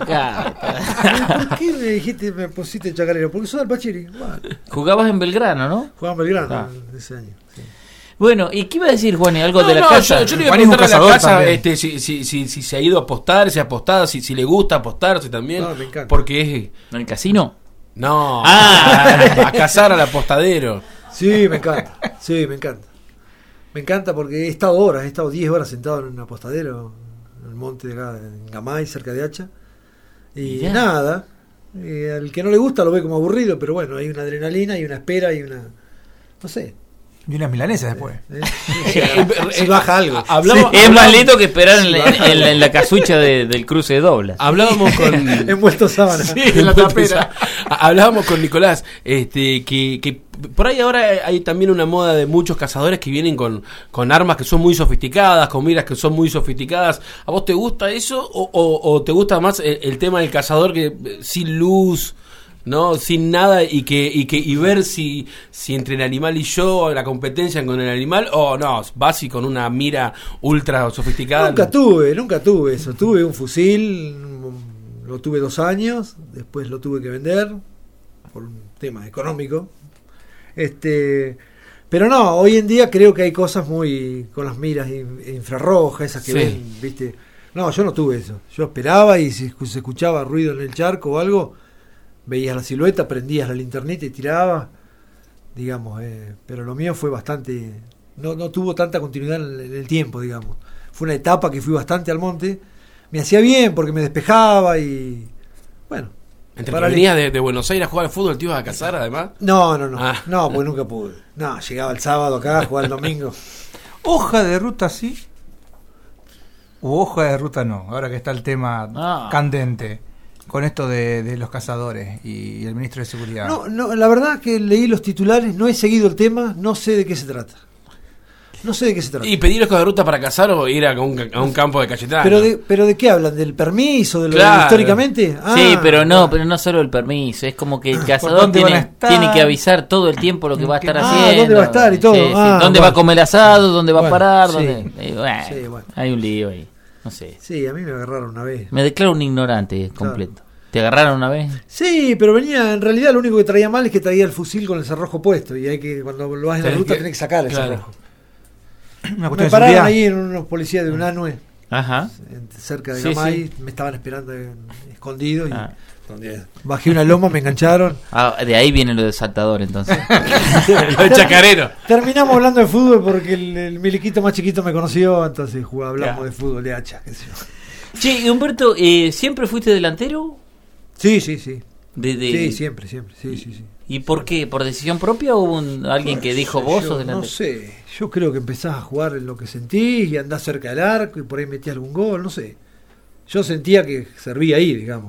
acá. ¿Por qué me dijiste, me pusiste chacarero? Porque sos del Pachiri. Bueno, Jugabas en Belgrano, ¿no? jugaba en Belgrano Ah. ese año. Sí. Bueno, ¿y qué iba a decir, Juan? ¿Algo No, de la no, casa? Yo, yo le iba a Juan es un preguntar a la cazador casa también. este, si, si, si, si se ha ido a apostar, si ha apostado, si, si le gusta apostarse también. No, me encanta. Porque es. ¿En el casino? No, Ah. a cazar al apostadero. Sí, me encanta. Sí, me encanta. Me encanta porque he estado horas, he estado diez horas sentado en un apostadero, en el monte de acá, en Gamay, cerca de Hacha. Y Mirá. nada. eh, al que no le gusta lo ve como aburrido, pero bueno, hay una adrenalina, hay una espera, hay una. No sé. Y unas milanesas después. ¿eh? Si baja algo. Hablamos, Es más hablamos- lindo que esperar en, la- en la- en la casucha de- del cruce de doblas. Hablábamos con. Envuelto sábana. Sí, en la tapera. Hablábamos con Nicolás, este, que, que por ahí ahora hay también una moda de muchos cazadores que vienen con, con armas que son muy sofisticadas, con miras que son muy sofisticadas. ¿A vos te gusta eso o, o- o te gusta más el, el tema del cazador que eh, sin luz, no, sin nada y que y que y ver si si entre el animal y yo la competencia con el animal o no, vas y con una mira ultra sofisticada? Nunca tuve, nunca tuve eso. Tuve un fusil, lo tuve dos años, después lo tuve que vender por un tema económico. Este, pero no, hoy en día creo que hay cosas muy con las miras in- infrarrojas, esas que Sí. ven, ¿viste? No, yo no tuve eso. Yo esperaba y si se escuchaba ruido en el charco o algo, veías la silueta, prendías la linternita y tirabas, digamos, eh, pero lo mío fue bastante, no, no tuvo tanta continuidad en el, en el tiempo, digamos. Fue una etapa que fui bastante al monte, me hacía bien porque me despejaba y bueno. Entre para que el- venías de, de Buenos Aires a jugar al fútbol, te ibas a cazar además. No, no, no, Ah. no, porque nunca pude. No, llegaba el sábado acá, jugaba el domingo. Hoja de ruta sí. U hoja de ruta no. Ahora que está el tema Ah. candente con esto de, de los cazadores y el ministro de Seguridad. No, no, la verdad que leí los titulares, no he seguido el tema, no sé de qué se trata. No sé de qué se trata. ¿Y pedir hoja de ruta para casar o ir a un, a un campo de Cayetano? ¿Pero de, ¿Pero de qué hablan? ¿Del permiso? ¿De lo Claro. de históricamente? Ah, Sí, pero no, pero no solo el permiso, es como que el cazador dónde van a tiene, estar? tiene que avisar todo el tiempo lo que va a estar Ah, haciendo. dónde va a estar y todo. Sí, sí. Ah, ¿Dónde bueno. va a comer asado? ¿Dónde va Bueno, a parar? sí. ¿Dónde? Eh, bueno, Sí, bueno. Hay un lío ahí, no sé. Sí, a mí me agarraron una vez. Me declaro un ignorante completo. ¿Te agarraron una vez? Sí, pero venía, en realidad lo único que traía mal es que traía el fusil con el cerrojo puesto. Y hay que, cuando lo vas en la Tenés ruta, que- tenés que sacar el claro. cerrojo. Una Me cuestión de pararon seguridad. ahí en unos policías de Unanue, Ajá. en- cerca de Sí, Gamay. Me estaban esperando en- escondidos. Y Ah. donde bajé una loma, me engancharon. Ah, de ahí viene lo de saltador entonces. Lo de chacarero. Terminamos hablando de fútbol porque el, el miliquito más chiquito me conoció. Entonces jugaba, hablamos Ya. de fútbol, de hacha. Qué sé yo. Che, y Humberto, eh, ¿siempre fuiste delantero? Sí, sí, sí. De, de- Sí, siempre, siempre. Sí, sí, sí. ¿Y por qué? ¿Por decisión propia o hubo un- alguien que dijo vos Yo sos delantero? No sé, yo creo que empezás a jugar en lo que sentís y andás cerca del arco y por ahí metías algún gol, no sé. Yo sentía que servía ahí, digamos.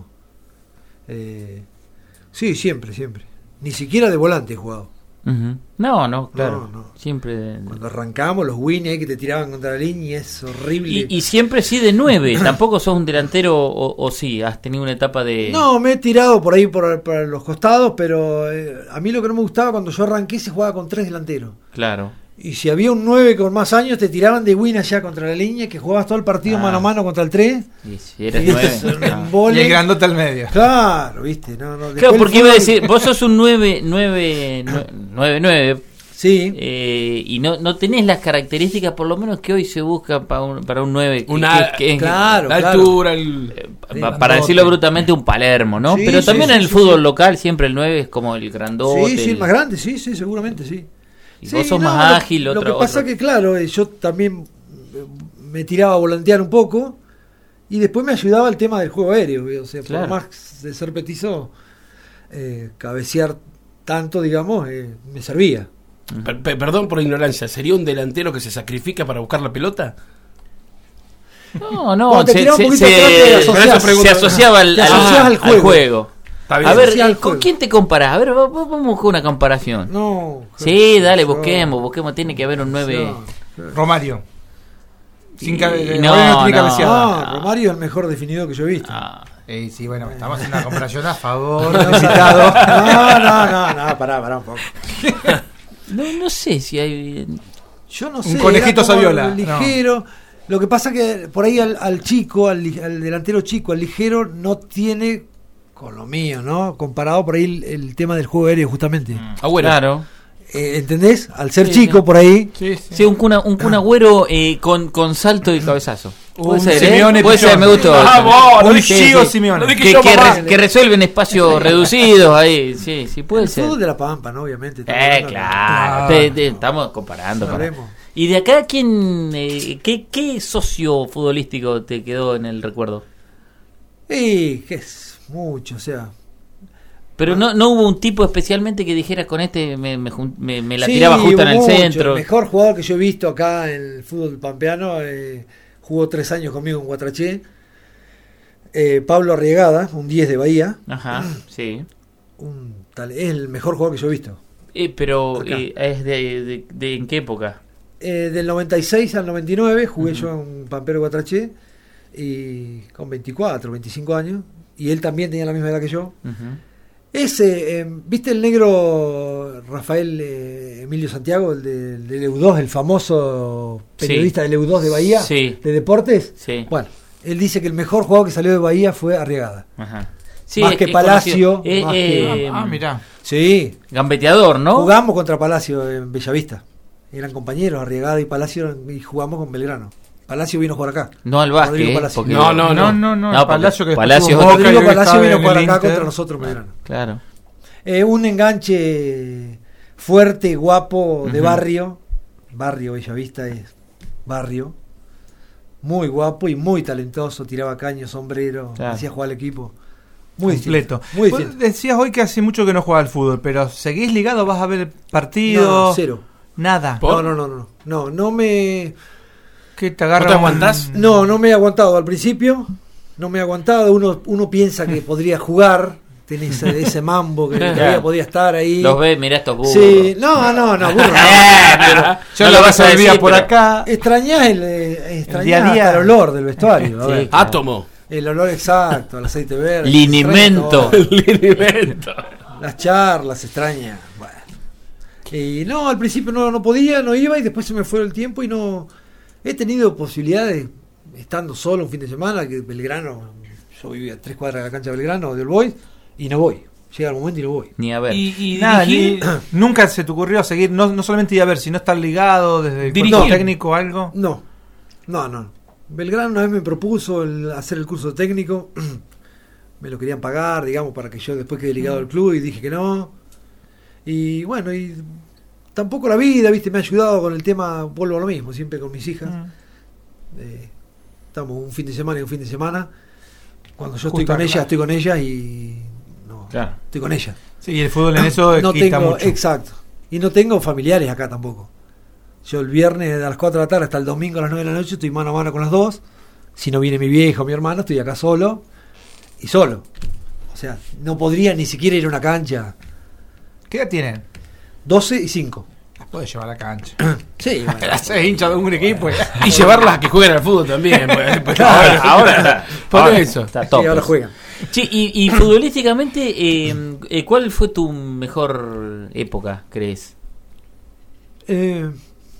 Eh, sí, siempre, siempre. Ni siquiera de volante he jugado. Ujú. No, no, claro. No, no. Siempre. Cuando arrancamos, los wins ahí que te tiraban contra la línea, es horrible. Y, y siempre sí de nueve. Tampoco sos un delantero o, o sí, has tenido una etapa de. No, me he tirado por ahí por, por los costados, pero eh, a mí lo que no me gustaba cuando yo arranqué se jugaba con tres delanteros. Claro. Y si había un nueve con más años, te tiraban de win allá contra la línea, que jugabas todo el partido Ah. mano a mano contra el tres. Y si eres Y nueve. es un no. embole. Y el grandote al medio. Claro, viste. No, no, después Claro, el porque iba a fútbol- decir, vos sos un nueve, nueve, nueve, nueve, Sí. eh, y no, no tenés las características, por lo menos que hoy se busca para un, para un nueve. que- Una, que- que- claro, la claro. altura, el... eh, pa- Sí, para grandote. decirlo brutalmente, un Palermo, ¿no? Sí, Pero sí, también sí, en el sí, fútbol sí. local siempre el nueve es como el grandote. Sí, sí, el el- más grande, sí, sí, seguramente, sí. Y Sí, vos sos no, más lo- ágil, Lo otro- que pasa otro- que, claro, eh, yo también eh, me tiraba a volantear un poco y después me ayudaba el tema del juego aéreo. eh, O sea, Claro. por más de ser petizo, eh, cabecear tanto, digamos, eh, me servía. Per- per- perdón por la ignorancia, ¿sería un delantero que se sacrifica para buscar la pelota? No, no, Cuando te se, tiraba un se- poquito se- atrás, te se asociás. asociaba al, Te al- asociás al al juego. juego. Está bien. A ver, Asociás al eh, ¿con juego. quién te comparás? A ver, va- va- vamos con una comparación. No. Sí, dale, yo- busquemos, busquemos. Tiene que haber un nueve. No, Romario. Sin Y- cabe- no, Romario no tiene no. cabeceada. no, Romario es el mejor definido que yo he visto. Ah, Eh, sí, bueno, estamos en una comparación a favor del citado. No, no, no, no, pará, pará un poco. no, no sé si hay. Yo no Un sé. conejito era como Saviola, ligero. Lo que pasa que por ahí al, al chico, al, li- al delantero chico, al ligero, no tiene con lo mío, ¿no? Comparado por ahí el, el tema del juego aéreo, justamente. Agüero. Claro. Eh, ¿Entendés? Al ser Sí, chico sí. por ahí. Sí, sí. Sí, un cuna, un cunagüero eh, con, con salto y cabezazo. Puede Un ser, ¿eh? Simeone Puede ser, Pichón. me gustó. ¡Vamos! Un Sí, Gio sí. Simeone. Lo dije Que, yo, que, mamá. re- que resuelven espacios reducidos ahí. Sí, sí, puede El ser. fútbol de la Pampa, ¿no? Obviamente. estamos Eh, hablando de- claro. Claro. Te- te- estamos comparando. para- Sabremos. Y de acá, ¿quién, eh, qué, ¿qué socio futbolístico te quedó en el recuerdo? Y que es mucho, o sea. Pero no, no hubo un tipo especialmente que dijera con este me, me, jun- me- me la Sí, tiraba justo en el mucho. centro. El mejor jugador que yo he visto acá en el fútbol pampeano, eh, jugó tres años conmigo en Guatraché. Eh, Pablo Arriagada, un diez de Bahía. Ajá, sí. Un tal, es el mejor jugador que yo he visto. Eh, pero Acá. eh, es de, de, de en qué época? Eh, del noventa y seis al noventa y nueve jugué Ujú. yo en Pampero Guatraché y con veinticuatro, veinticinco años. Y él también tenía la misma edad que yo. Ujú. Ese, eh, ¿viste el negro Rafael eh, Emilio Santiago, el de- del E U dos, el famoso periodista Sí. del E U dos de Bahía, Sí. de deportes? Sí. Bueno, él dice que el mejor jugador que salió de Bahía fue Arriagada. Ajá. Sí, Más es- que es Palacio, conocido. Eh, más que- eh, Ah, mirá. Sí, Gambeteador, ¿no? jugamos contra Palacio en Bellavista. Eran compañeros, Arriagada y Palacio, y jugamos con Belgrano. Palacio vino a jugar acá. No al Rodrigo básquet. Palacio. porque- No, no, No, no, no. No, el porque Palacio que después Palacio tuvo es Boca otro. y Rodrigo hoy Palacio está vino a en jugar el acá Inter. contra nosotros, Belgrano. Claro. Eh, un enganche fuerte, guapo, de Ujú. barrio. Barrio Bellavista es barrio. Muy guapo y muy talentoso. Tiraba caño, sombrero, Claro. hacía jugar al equipo. Muy Completo. distinto. Muy Vos distinto. decías hoy que hace mucho que no juega al fútbol, pero ¿seguís ligado? ¿Vas a ver el partido? No, cero. Nada. ¿Por? No, no, no, no. No, no me. ¿Qué te agarra? ¿No te un- aguantás? No, no me he aguantado al principio. No me he aguantado. Uno, uno piensa que podría jugar, tenés ese, ese mambo que todavía podía estar ahí. Los ves, mirá estos burros. Sí, no, no, no, burro no. Pero Yo no lo lo vas vas a a decir por pero- acá. Extrañás el, eh, extrañás día a día. hasta el olor del vestuario. A Sí, ver. claro. Átomo. El olor exacto, el aceite verde. Linimento. extraña todo. Linimento. Las charlas, extraña. Bueno. Y no, al principio no, no podía, no iba y después se me fue el tiempo y no. He tenido posibilidades, estando solo un fin de semana, que Belgrano, yo vivía a tres cuadras de la cancha de Belgrano, de All Boys, y no voy. Llega el momento y no voy. Ni a ver. Y, y Nada, dirigir- ni- nunca se te ocurrió seguir, no, no solamente ir a ver, sino estar ligado desde el Dirigir. cuerpo técnico o algo. No, no, no. Belgrano una vez me propuso el hacer el curso técnico, me lo querían pagar, digamos, para que yo después quede ligado al club y dije que no. Y bueno, y tampoco la vida, viste, me ha ayudado con el tema, vuelvo a lo mismo, siempre con mis hijas. Mm. Eh, estamos un fin de semana y un fin de semana. Cuando yo Justo estoy con acá. ella, estoy con ella y no, Claro. estoy con ella. Sí, y el fútbol en eso No quita tengo, mucho. exacto. Y no tengo familiares acá tampoco. Yo el viernes a las cuatro de la tarde hasta el domingo a las nueve de la noche estoy mano a mano con las dos. Si no viene mi viejo o mi hermano, estoy acá solo y solo. O sea, no podría ni siquiera ir a una cancha. ¿Qué edad tienen? doce y cinco. Las puedes llevar a la cancha. Sí, bueno. Las hinchas de un equipo. y llevarlas a que jueguen al fútbol también. pues, pues, Ahora, ahora, por ahora eso. está Sí, top. ahora juegan. Che, y, y futbolísticamente, eh, eh, ¿cuál fue tu mejor época, crees? Eh,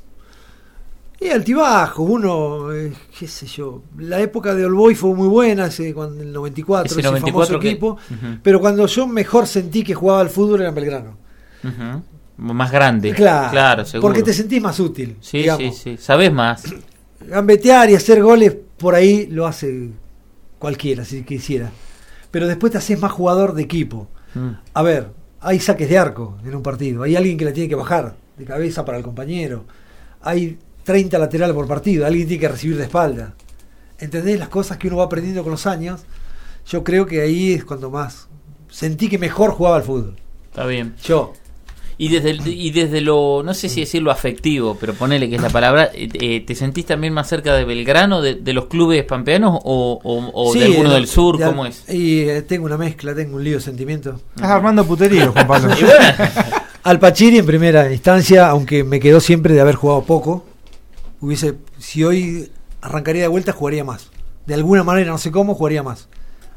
y altibajo, uno, eh, qué sé yo. La época de All Boys fue muy buena, ese, cuando, el noventa y cuatro, Ese ese, noventa y famoso cuatro que- equipo. Ujú. Pero cuando yo mejor sentí que jugaba al fútbol era en Belgrano. Ujú. Más grande. Claro, Claro, seguro. porque te sentís más útil. Sí, digamos. sí, sí. Sabés más. Gambetear y hacer goles por ahí lo hace cualquiera si quisiera. Pero después te haces más jugador de equipo. Mm. A ver, hay saques de arco en un partido. Hay alguien que la tiene que bajar de cabeza para el compañero. Hay treinta laterales por partido. Alguien tiene que recibir de espalda. ¿Entendés? Las cosas que uno va aprendiendo con los años. Yo creo que ahí es cuando más sentí que mejor jugaba al fútbol. Está bien. Yo. Y desde, el- y desde lo, no sé si decirlo afectivo, pero ponele que es la palabra, eh, eh, ¿te sentís también más cerca de Belgrano, de, de los clubes pampeanos o, o, o Sí, de alguno eh, del sur? de- ¿Cómo es? Y eh, tengo una mezcla, tengo un lío de sentimientos. Estás armando puterío, Juan Pablo. Y bueno, Al Pachiri en primera instancia, aunque me quedó siempre de haber jugado poco, hubiese, si hoy arrancaría de vuelta, jugaría más. De alguna manera, no sé cómo, jugaría más.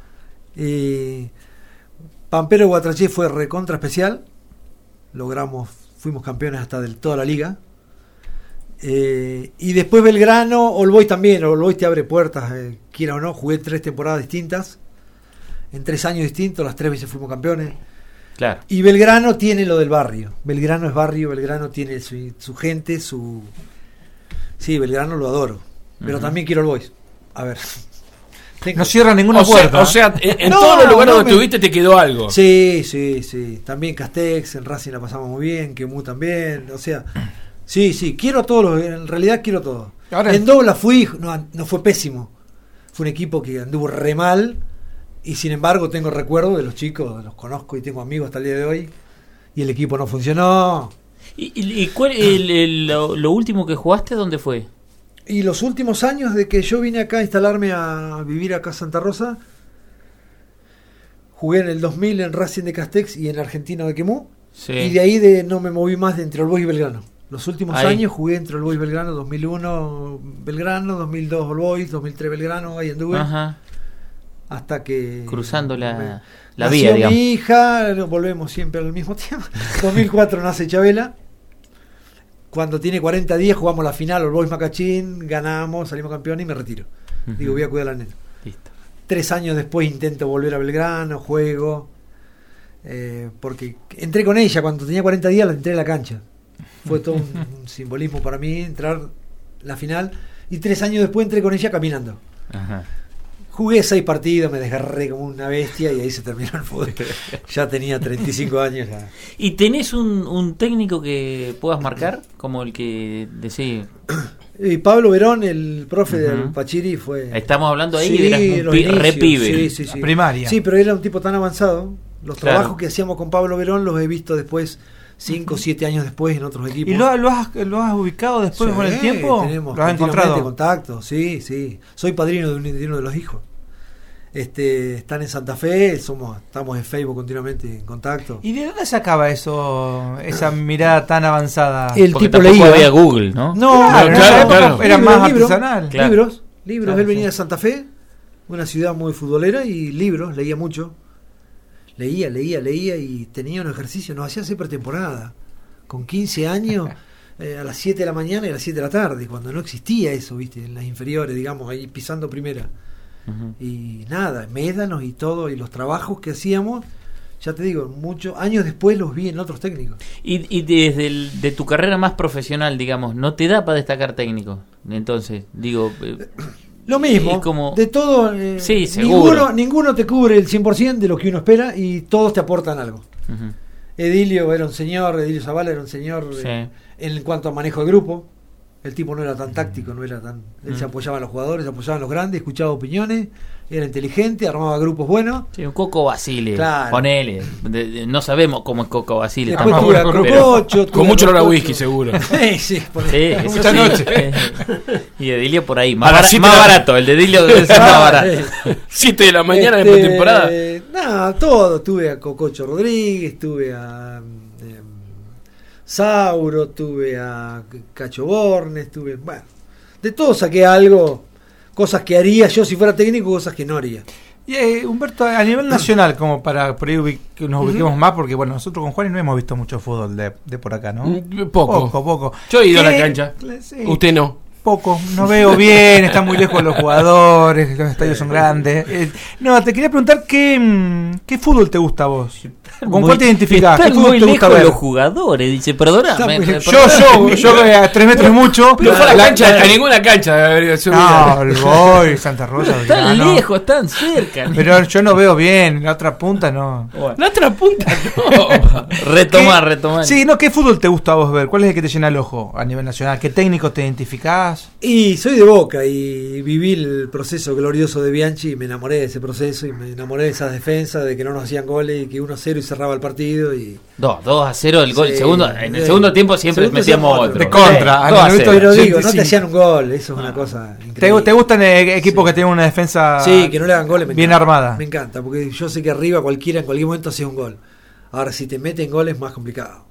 Eh, Pampero Guatraché fue recontra especial. Logramos, fuimos campeones hasta de toda la liga. Eh, y después Belgrano, All Boys también. All Boys te abre puertas, eh, quiera o no. Jugué tres temporadas distintas, en tres años distintos, las tres veces fuimos campeones. claro. Y Belgrano tiene lo del barrio. Belgrano es barrio, Belgrano tiene su, su gente, su... Sí, Belgrano lo adoro. Pero Ujú. también quiero el Boys. A ver. Tengo- No cierra ninguna O sea, puerta. o sea, en, en No, todos los lugares no donde me- estuviste te quedó algo. Sí, sí, sí. También Castex, en Racing la pasamos muy bien, Quemú también. O sea, sí, sí. Quiero a todos, los- en realidad quiero todo. Ahora- En Dobla fui, no, no fue pésimo. Fue un equipo que anduvo re mal. Y sin embargo tengo recuerdos de los chicos, los conozco y tengo amigos hasta el día de hoy. Y el equipo no funcionó. ¿Y, y- y cuál, el, el- lo, lo último que jugaste, dónde fue? Y los últimos años de que yo vine acá a instalarme a vivir acá a Santa Rosa, jugué en el dos mil en Racing de Castex y en Argentino de Quemú. Sí. Y de ahí de no me moví más de entre All Boys y Belgrano. Los últimos Ahí. años jugué entre All Boys y Belgrano, dos mil uno Belgrano, dos mil dos All Boys, dos mil tres Belgrano, ahí anduve. Ajá. Hasta que... Cruzando la, me- la nació vía, digamos. mi hija, volvemos siempre al mismo tiempo. dos mil cuatro nace Chabela. Cuando tiene cuarenta días jugamos la final, All Boys Macachín, ganamos, salimos campeones y me retiro. Ujú. Digo, voy a cuidar a la nena. Listo. Tres años después intento volver a Belgrano, juego. eh, porque entré con ella, cuando tenía cuarenta días la entré a la cancha. Fue todo un, un simbolismo para mí entrar la final. Y tres años después entré con ella caminando. Ajá. Jugué seis partidos, me desgarré como una bestia y ahí se terminó el fútbol. Ya tenía treinta y cinco años. Ya. ¿Y tenés un, un técnico que puedas marcar? Como el que decís. Y Pablo Verón, el profe Ujú. del Pachiri, fue... Estamos hablando ahí Sí, de eras un los pi- inicios, re pibe. sí, sí, sí. La primaria. Sí, pero era un tipo tan avanzado. Los Claro. trabajos que hacíamos con Pablo Verón los he visto después, cinco o siete años después en otros equipos. ¿Y lo, lo has, lo has ubicado después Sí, con el tiempo? Tenemos ¿Lo has continuamente encontrado? contacto, sí, sí. Soy padrino de, un- de uno de los hijos. Este, están en Santa Fe, somos, estamos en Facebook continuamente en contacto. ¿Y de dónde sacaba eso, esa mirada tan avanzada? El Porque tipo tampoco leía. había Google, ¿no? No, Claro, en claro, esa época claro. Era más libros, artesanal. Claro. Libros, libros. Claro, Él venía sí. de Santa Fe, una ciudad muy futbolera, y libros, leía mucho. Leía, leía, leía y tenía un ejercicio, nos hacía hacer pretemporada. Con quince años, eh, a las siete de la mañana y a las siete de la tarde, cuando no existía eso, viste, en las inferiores, digamos, ahí pisando primera. Ujú. Y nada, médanos y todo, y los trabajos que hacíamos, ya te digo, muchos años después los vi en otros técnicos. Y, y desde el, de tu carrera más profesional, digamos, ¿no te da para destacar técnico? Entonces, digo... eh, Lo mismo, Es como- de todo, eh, Sí, seguro. ninguno, ninguno te cubre el cien por ciento de lo que uno espera y todos te aportan algo. ujú. Edilio era un señor, Edilio Zavala era un señor Sí. eh, en cuanto a manejo de grupo. El tipo no era tan táctico, no era tan. Él Mm. se apoyaba en los jugadores, se apoyaba en los grandes, escuchaba opiniones, era inteligente, armaba grupos buenos. Sí, un Coco Basile, Claro. ponele. De- de- no sabemos cómo es Coco Basile. Después tampoco, tuve a pero- Cococho, tuve Con a mucho olor a Cococho. whisky, seguro. Sí, sí, por Sí, ahí. eso Mucha sí. noche. Eh, Y Edilio por ahí, más, A las bara- siete más de la- barato, el de Edilio debe ser más Ah, barato. sí. siete de la mañana de Este, pretemporada. Nada, todo. Tuve a Cococho Rodríguez, tuve a eh, Sauro, tuve a Cacho Bornes, tuve. Bueno, de todo saqué algo. Cosas que haría yo si fuera técnico, cosas que no haría. Y eh, Humberto, a nivel nacional, como para por ahí ubi- que nos ubiquemos más, porque bueno, nosotros con Juan no hemos visto mucho fútbol de, de por acá, ¿no? Mm, poco. Poco, poco. Yo he ido a la ¿Qué? cancha. Sí, Usted no. poco, no veo bien, están muy lejos los jugadores, los estadios son grandes. Eh, no, te quería preguntar qué, mm, qué fútbol te gusta a vos. ¿Con Muy- cuál te identificás? ¿Qué Están fútbol muy te gusta lejos ver? los jugadores, dice, perdóname. Está muy me- lejos. Yo, yo, yo que a tres metros es mucho. Pero fue a la La- cancha, la- a ninguna cancha debe haber sido No, bien. el Boy, Santa Rosa. Están Belgrano. lejos, están cerca. Pero yo no veo bien, la otra punta no. La otra punta no. Retomar, ¿Qué- retomar. Sí, no, ¿qué fútbol te gusta a vos ver? ¿Cuál es el que te llena el ojo a nivel nacional? ¿Qué técnico te identificás? Y soy de Boca y viví el proceso glorioso de Bianchi y me enamoré de ese proceso y me enamoré de esas defensas, de que no nos hacían goles y que uno a cero y cerraba el partido. Y Dos, dos a cero el gol. Sí, segundo, en el sí. segundo tiempo siempre Segundo metíamos hacíamos otro. de contra, Sí, dos a al cero. pero digo, no ochenta y te cinco. hacían un gol, eso es una cosa ¿Te, increíble. te gustan eh, equipos que tienen una defensa Sí, que no le hagan goles. Me bien encanta. armada? Me encanta, porque yo sé que arriba cualquiera en cualquier momento hacía un gol. Ahora, si te meten goles, más complicado.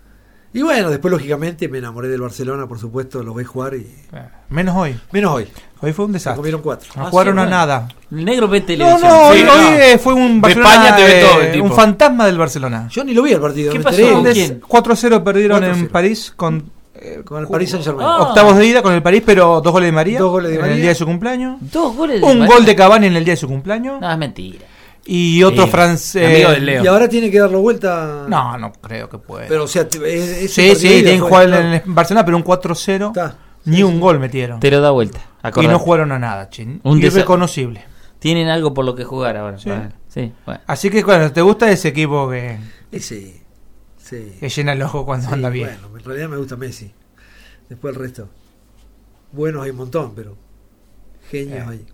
Y bueno, después, lógicamente, me enamoré del Barcelona, por supuesto, lo ves jugar y. Menos hoy. Menos hoy. Hoy fue un Se desastre. comieron cuatro. No Ah, jugaron sí, a bueno. nada. El negro ve No, televisión. no, hoy, Sí, hoy, no. eh, fue un De Barcelona, España te ve eh, todo el tipo. un fantasma del Barcelona. Yo ni lo vi el partido. ¿Qué me pasó? enteré. ¿Con Des- quién? cuatro a cero perdieron cuatro a en cero. París con eh, Con el Paris Saint-Germain. Ah. octavos de ida con el París, pero dos goles de María, Dos goles de en María. el día de su cumpleaños. Dos goles de Un María. gol de Cavani en el día de su cumpleaños. No, es mentira. Y otro Sí, francés. amigo del Leo. Y ahora tiene que darlo vuelta. No, no creo que pueda. Pero, o sea, te- es, es sí, un sí, partido de tienen que ida, jugar claro. en el Barcelona, pero un cuatro cero. Está. Ni Sí, un sí. gol metieron. Te lo da vuelta. Y acordate. no jugaron a nada, chin. Un desa- Irreconocible. Tienen algo por lo que jugar ahora. Sí. Bueno, sí, bueno. Así que, bueno, ¿te gusta ese equipo que, Y sí. Sí. que llena el ojo cuando Sí, anda bien? Bueno, en realidad me gusta Messi. Después el resto. Buenos hay un montón, pero genios Eh. hay.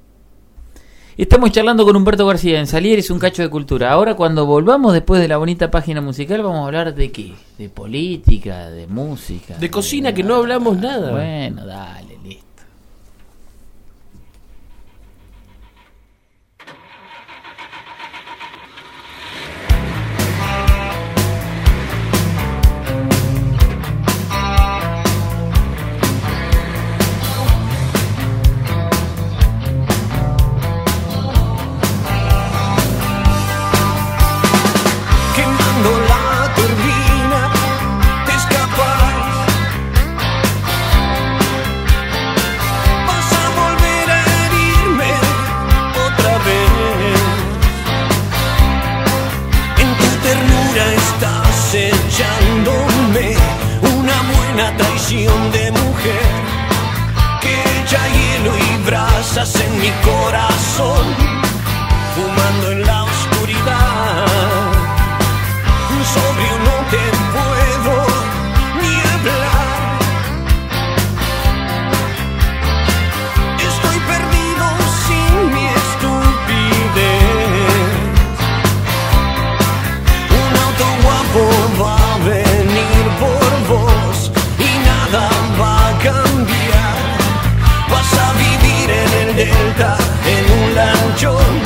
Estamos charlando con Humberto García en Salieres, un cacho de cultura. Ahora cuando volvamos después de la bonita página musical vamos a hablar de qué, de política, de música, De cocina, que no hablamos nada. Bueno, dale, listo. Quemando la turbina, te escapas. Vas a volver a herirme otra vez. En tu ternura estás echándome una buena traición de mujer que echa hielo y brasas en mi corazón, fumando en la oscuridad. Sobrio no te puedo ni hablar. Estoy perdido sin mi estupidez. Un auto guapo va a venir por vos y nada va a cambiar. Vas a vivir en el delta en un lanchón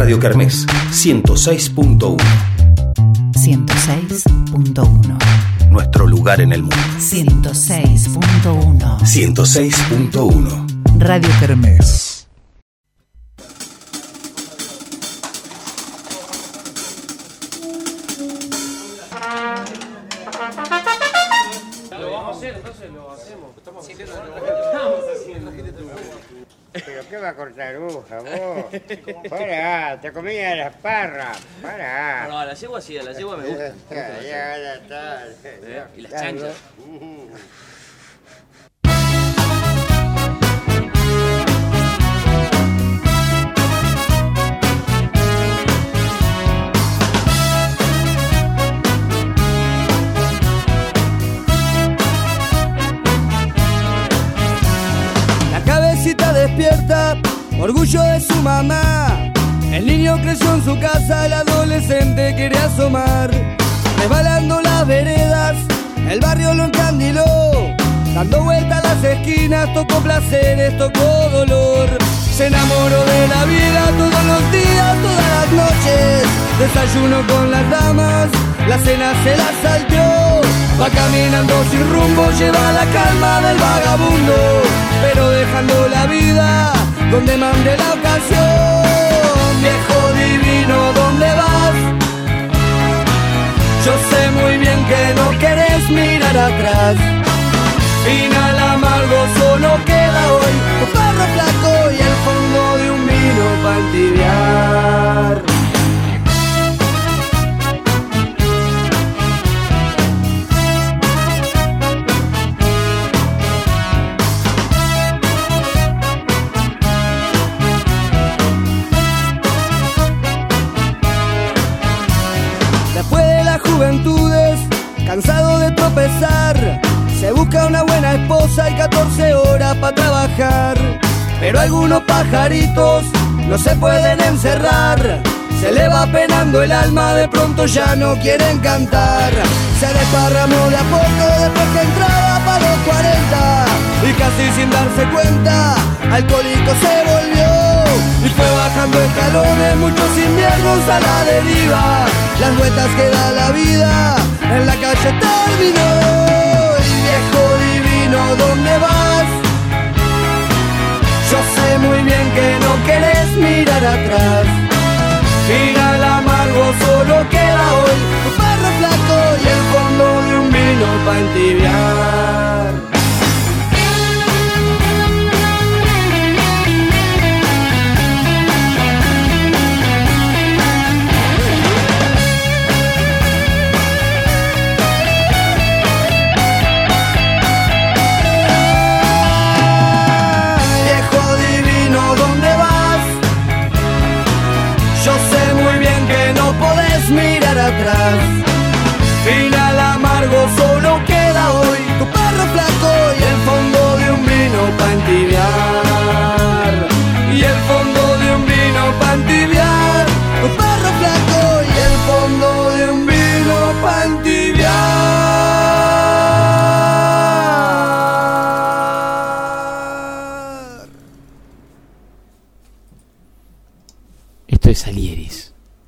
Radio Kermés ciento seis punto uno. ciento seis punto uno. Nuestro lugar en el mundo. ciento seis punto uno. ciento seis punto uno. Radio Kermés. ¿Pero qué va a cortar aguja, vos? Pará, te comía las parras. Pará. No, a la yegua sí, a la yegua me gusta. Ya, ya, ya está. ¿Eh? Y las chanchas. Despierta, orgullo de su mamá. El niño creció en su casa, el adolescente quiere asomar. Resbalando las veredas, el barrio lo encandiló. Dando vueltas a las esquinas, tocó placeres, tocó dolor. Se enamoró de la vida todos los días, todas las noches. Desayuno con las damas, la cena se la salteó. Va caminando sin rumbo, lleva la calma del vagabundo, pero dejando la vida donde mande la ocasión. Viejo divino, ¿dónde vas? Yo sé muy bien que no querés mirar atrás. Final amargo solo queda hoy, tu perro flaco y el fondo de un vino para entibiar. Juventudes, cansado de tropezar, se busca una buena esposa y catorce horas para trabajar. Pero algunos pajaritos no se pueden encerrar, se le va penando el alma, de pronto ya no quieren cantar. Se desparramó de a poco después que entraba para los cuarenta, y casi sin darse cuenta, alcohólico se volvió. Y fue bajando escalones, muchos inviernos a la deriva. Las vueltas que da la vida, en la calle terminó. Y viejo divino, ¿dónde vas? Yo sé muy bien que no querés mirar atrás. Final amargo solo queda hoy, tu perro flaco y el fondo de un vino pa' entibiar. Mirar atrás, final amargo solo queda hoy, tu perro flaco y el fondo de un vino pa' entibiar. Y el fondo de un vino pa' entibiar, tu perro flaco y el fondo de un vino pa' entibiar. Esto es Salieris.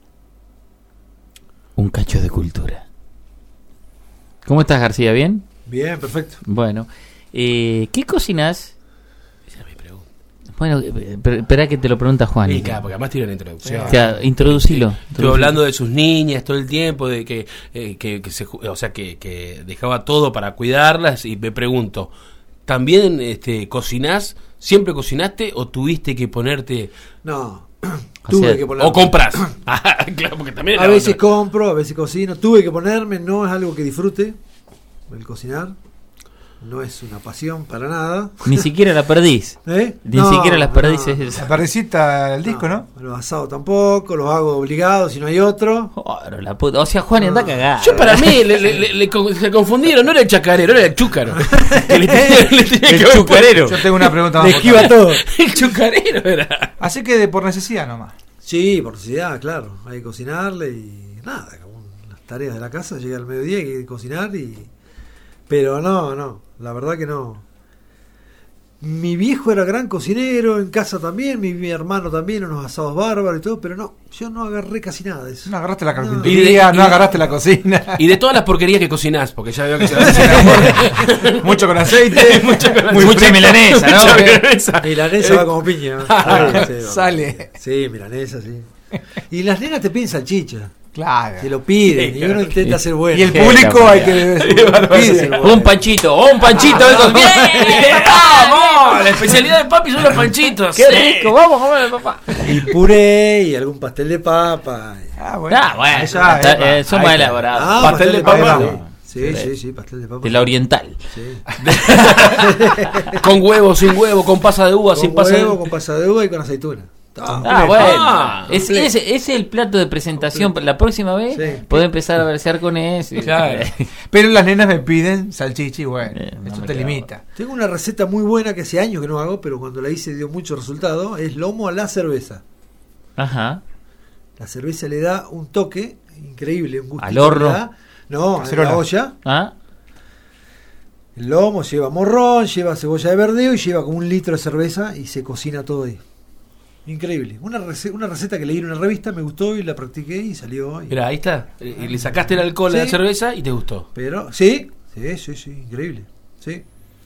Un cacho de cultura. ¿Cómo estás, García? ¿Bien? Bien, perfecto. Bueno, eh, ¿qué cocinás? Esa es mi pregunta. Bueno, eh, espera que te lo pregunta Juan. Sí, claro, porque además tiene la introducción. O sea, introducilo. Estuve hablando de sus niñas todo el tiempo, de que, eh, que, que se, o sea, que, que dejaba todo para cuidarlas, y me pregunto, ¿también este, cocinás? ¿Siempre cocinaste o tuviste que ponerte? No. O Tuve sea, que ponerme. O compras. Claro, porque también a veces compro, a veces cocino. Tuve que ponerme, no es algo que disfrute el cocinar. No es una pasión para nada. Ni siquiera la perdís. ¿Eh? Ni No, siquiera las perdís. no. Es- La perdicita el disco, ¿no? Los asados tampoco, los hago obligados si no hay otro. Oh, la puta. O sea, Juan, anda a cagar. Yo para mí le, le- le- le con- se confundieron, no era el chacarero, era el chúcaro. Que le tenía- le tenía El que haber chucarero. Yo tengo una pregunta más. Le esquiva todo. puesto- El chucarero era. Así que de por necesidad nomás. Sí, por necesidad, claro. Hay que cocinarle y nada, como las tareas de la casa, llega al mediodía, hay que cocinar y... Pero no, no, la verdad que no. Mi viejo era gran cocinero, en casa también, mi, mi hermano también, unos asados bárbaros y todo, pero no, yo no agarré casi nada de eso. No agarraste la No. carpintería, no, no agarraste la cocina. Y de todas las porquerías que cocinás, porque ya veo que se va a decir Mucho con aceite, mucho con muy Mucha fresco. milanesa, ¿no? Mucha milanesa. Milanesa Eh, va como piña. ¿no? Sí, sí, va. Sale. Sí, milanesa, sí. Y las nenas te piden salchicha, Claro. te lo piden, y uno intenta ser bueno. Y el Qué público barbaridad. hay que pide. Un panchito, o un panchito. algo- ¡Bien! ¡Vamos! La especialidad de papi son los panchitos. ¡Qué sí. rico! ¡Vamos a comer, papá! Y puré y algún pastel de papa. Ah, bueno. Ah, bueno, Esa, está- epa. eh, son Ahí más está. elaborados. Ah, pastel de papa. Sí, sí, sí, sí, pastel de papa. De la oriental. Sí. Con huevo, sin huevo, con pasa de uva, Con sin pasa huevo, de con pasa de uva y con aceituna. Ah, bueno. Ah, es, ese, ese es el plato de presentación. La próxima vez Sí. puede empezar a versear con eso. Claro. Pero las nenas me piden salchicha y bueno, Eh, no eso me te queda limita. Tengo una receta muy buena que hace años que no hago, pero cuando la hice dio mucho resultado. Es lomo a la cerveza. Ajá. La cerveza le da un toque increíble, un gusto. ¿Al horno? No, a Cacerola. la olla. ¿Ah? El lomo lleva morrón, lleva cebolla de verdeo y lleva como un litro de cerveza y se cocina todo ahí. Increíble. Una, rece- una receta que leí en una revista, me gustó y la practiqué y salió. Y... Mira, ahí está. Y le sacaste el alcohol a la Sí. cerveza y te gustó. Pero, sí, sí, sí, sí, increíble. Sí.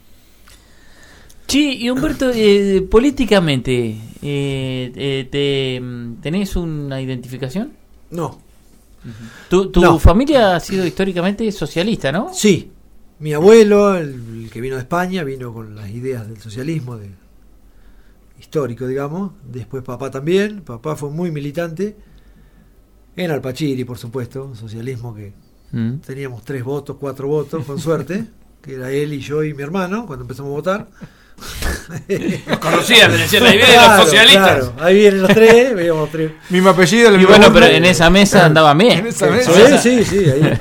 Sí, y Humberto, eh, políticamente, eh, eh, te, mm, ¿tenés una identificación? No, Tu, tu No. familia ha sido históricamente socialista, ¿no? sí. Mi abuelo, el, el que vino de España, vino con las ideas del socialismo de, histórico, digamos. Después papá también. Papá fue muy militante. En Alpachiri, por supuesto. Un socialismo que Mm. teníamos tres votos, cuatro votos, con suerte. Que era él y yo y mi hermano cuando empezamos a votar. Los conocían, le decían la idea de Claro, los socialistas. claro. Ahí vienen los tres, veíamos los tres. Mismo apellido, el Y mismo bueno, nombre. pero en esa mesa andaban bien. En esa mesa. Sí, sí, sí, ahí.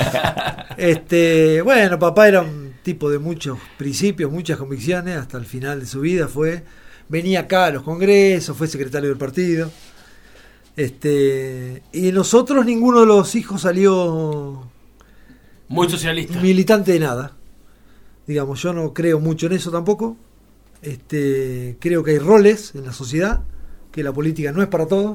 Este, bueno, papá era un tipo de muchos principios, muchas convicciones, hasta el final de su vida fue, venía acá a los congresos, fue secretario del partido. Este, y nosotros ninguno de los hijos salió Muy socialista. militante de nada. Digamos, yo no creo mucho en eso tampoco. Este, creo que hay roles en la sociedad, que la política no es para todos.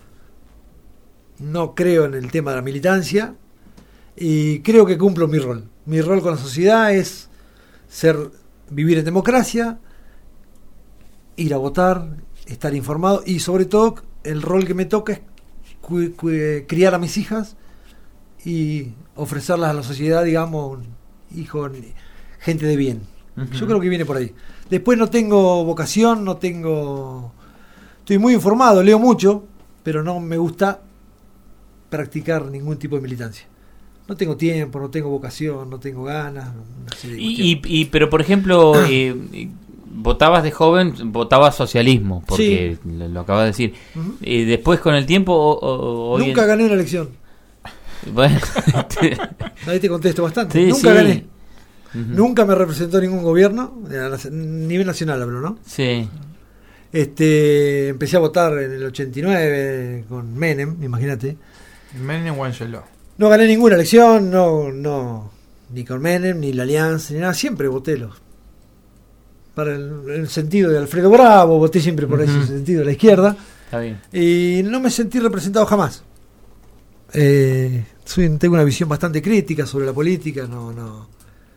No creo en el tema de la militancia y creo que cumplo mi rol. Mi rol con la sociedad es ser, vivir en democracia, ir a votar, estar informado y sobre todo el rol que me toca es cu- cu- criar a mis hijas y ofrecerlas a la sociedad, digamos, un hijo, gente de bien. Ujú. Yo creo que viene por ahí. Después no tengo vocación, no tengo... Estoy muy informado, leo mucho, pero no me gusta practicar ningún tipo de militancia. No tengo tiempo, no tengo vocación, no tengo ganas. Una serie de Y, cuestiones. y, y- pero por ejemplo, eh, eh, votabas de joven, votabas socialismo, porque lo, lo acabas de decir. Ujú. Y después con el tiempo, o- o- hoy Nunca en- gané una elección. Bueno, este, Ahí te contesto bastante. sí, Nunca sí. gané. Ujú. Nunca me representó ningún gobierno, a nivel nacional hablo, ¿no? Sí. Este, empecé a votar en el ochenta y nueve con Menem, imagínate. Menem Wangeló. No gané ninguna elección, no, no, ni con Menem, ni la Alianza, ni nada, siempre voté los. Para el, el sentido de Alfredo Bravo, voté siempre por Ujú. ese sentido de la izquierda, Está bien. y no me sentí representado jamás. Eh, soy, tengo una visión bastante crítica sobre la política, no, no.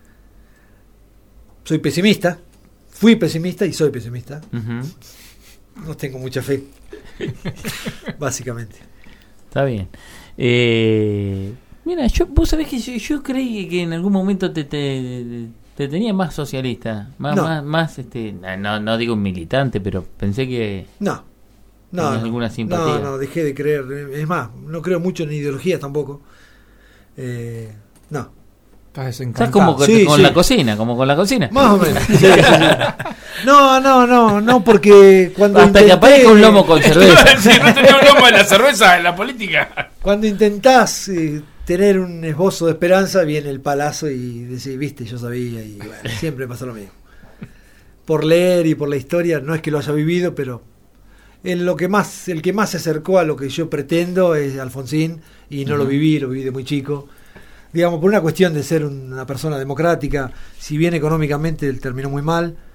Soy pesimista, fui pesimista y soy pesimista. Ujú. No tengo mucha fe, básicamente. Está bien. Eh, mira, yo, vos sabés que yo, yo creí que en algún momento te, te, te tenía más socialista, más, No. más, más este, no, no digo un militante, pero pensé que No, no, ¿Tenías no, alguna simpatía? no, no, dejé de creer. Es más, no creo mucho en ideologías tampoco. Eh, no, Estás estás desencantado. como con, Sí, con sí. la cocina, como con la cocina. más o menos. Sí, sí, sí. No, no, no, no, porque cuando Hasta que intenté- aparezca un lomo con cerveza. Si no tenía un lomo en la cerveza, en la política. Cuando intentás eh, tener un esbozo de esperanza, viene el palazo y decís, viste, yo sabía, y bueno, siempre pasa lo mismo. Por leer y por la historia, no es que lo haya vivido, pero en lo que más, el que más se acercó a lo que yo pretendo es Alfonsín, y no lo Ujú. viví, lo viví de muy chico. Digamos, por una cuestión de ser una persona democrática, si bien económicamente él terminó muy mal,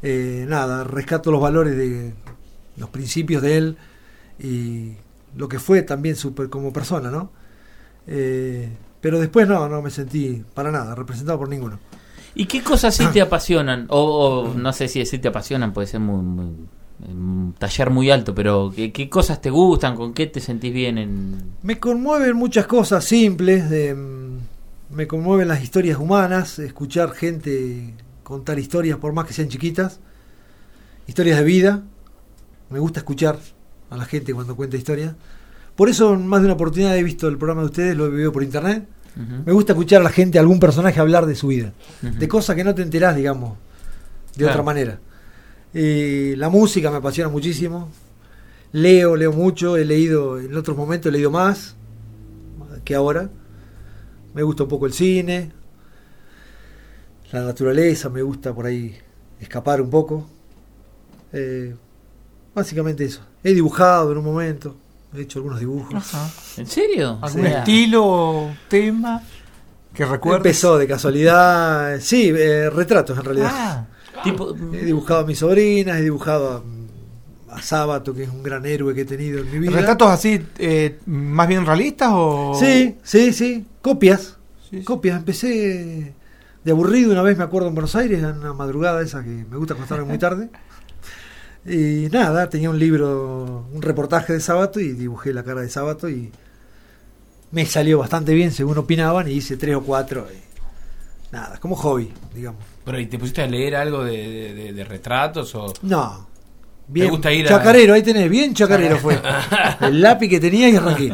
eh, nada, rescato los valores de los principios de él y lo que fue también super, como persona, ¿no? Eh, pero después no, no me sentí para nada representado por ninguno. ¿Y qué cosas sí te apasionan? O, o no sé si decir te apasionan, puede ser muy, muy, un taller muy alto, pero ¿qué, qué cosas te gustan? ¿Con qué te sentís bien? En... Me conmueven muchas cosas simples, de, me conmueven las historias humanas, escuchar gente contar historias, por más que sean chiquitas, historias de vida. Me gusta escuchar a la gente cuando cuenta historias. Por eso, en más de una oportunidad he visto el programa de ustedes, lo he vivido por internet. Uh-huh. Me gusta escuchar a la gente, a algún personaje hablar de su vida, uh-huh. de cosas que no te enterás, digamos, de claro. otra manera. Eh, la música me apasiona muchísimo. Leo, leo mucho, he leído, en otros momentos he leído más que ahora. Me gusta un poco el cine, la naturaleza, me gusta por ahí escapar un poco. Eh, básicamente eso. He dibujado en un momento. He hecho algunos dibujos. Ajá. ¿En serio? ¿Algún sí. estilo o tema que recuerdes? Empezó de casualidad. Sí, eh, retratos en realidad. Ah, tipo... He dibujado a mis sobrinas, he dibujado a, a Sábato, que es un gran héroe que he tenido en mi vida. ¿Retratos así, eh, más bien realistas o...? Sí, sí, sí. Copias. Sí, sí. Copias. Empecé de aburrido una vez, me acuerdo, en Buenos Aires, en una madrugada esa que me gusta acostarme muy tarde. Y nada, tenía un libro, un reportaje de Sábato y dibujé la cara de Sábato y me salió bastante bien según opinaban y hice tres o cuatro. Y nada, como hobby, digamos. Pero ¿y te pusiste a leer algo de, de, de, de retratos o...? No. Bien, ¿te gusta ir chacarero, a... ahí tenés, bien chacarero fue. El lápiz que tenía y arranqué.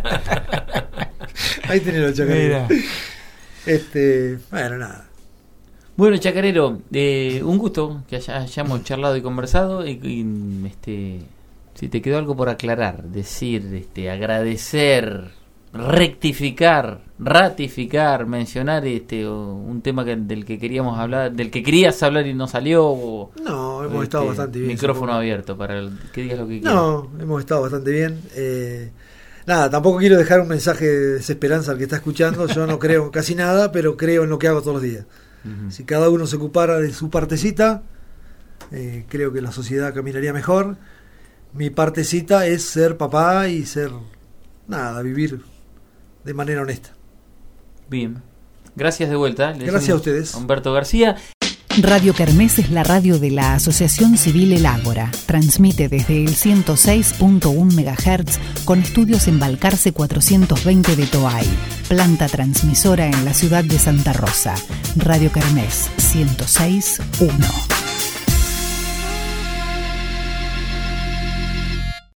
Ahí tenés los chacareros. Este, bueno, nada. Bueno, Chacarero, eh, un gusto que haya, hayamos charlado y conversado y, y este, si te quedó algo por aclarar, decir, este, agradecer, rectificar, ratificar, mencionar este o un tema que, del que queríamos hablar, del que querías hablar y no salió. O, no, hemos este, estado bastante bien. Micrófono supongo. abierto para el, que digas lo que quieras. No, hemos estado bastante bien. Eh, nada, tampoco quiero dejar un mensaje de desesperanza al que está escuchando. Yo no creo en casi nada, pero creo en lo que hago todos los días. Uh-huh. Si cada uno se ocupara de su partecita, eh, creo que la sociedad caminaría mejor. Mi partecita es ser papá y ser, nada, vivir de manera honesta. Bien, gracias de vuelta. Les gracias a ustedes. Humberto García. Radio Kermés es la radio de la Asociación Civil El Ágora. Transmite desde el ciento seis punto uno megahertz con estudios en Balcarce cuatrocientos veinte de Toay. Planta transmisora en la ciudad de Santa Rosa. Radio Kermés ciento seis punto uno.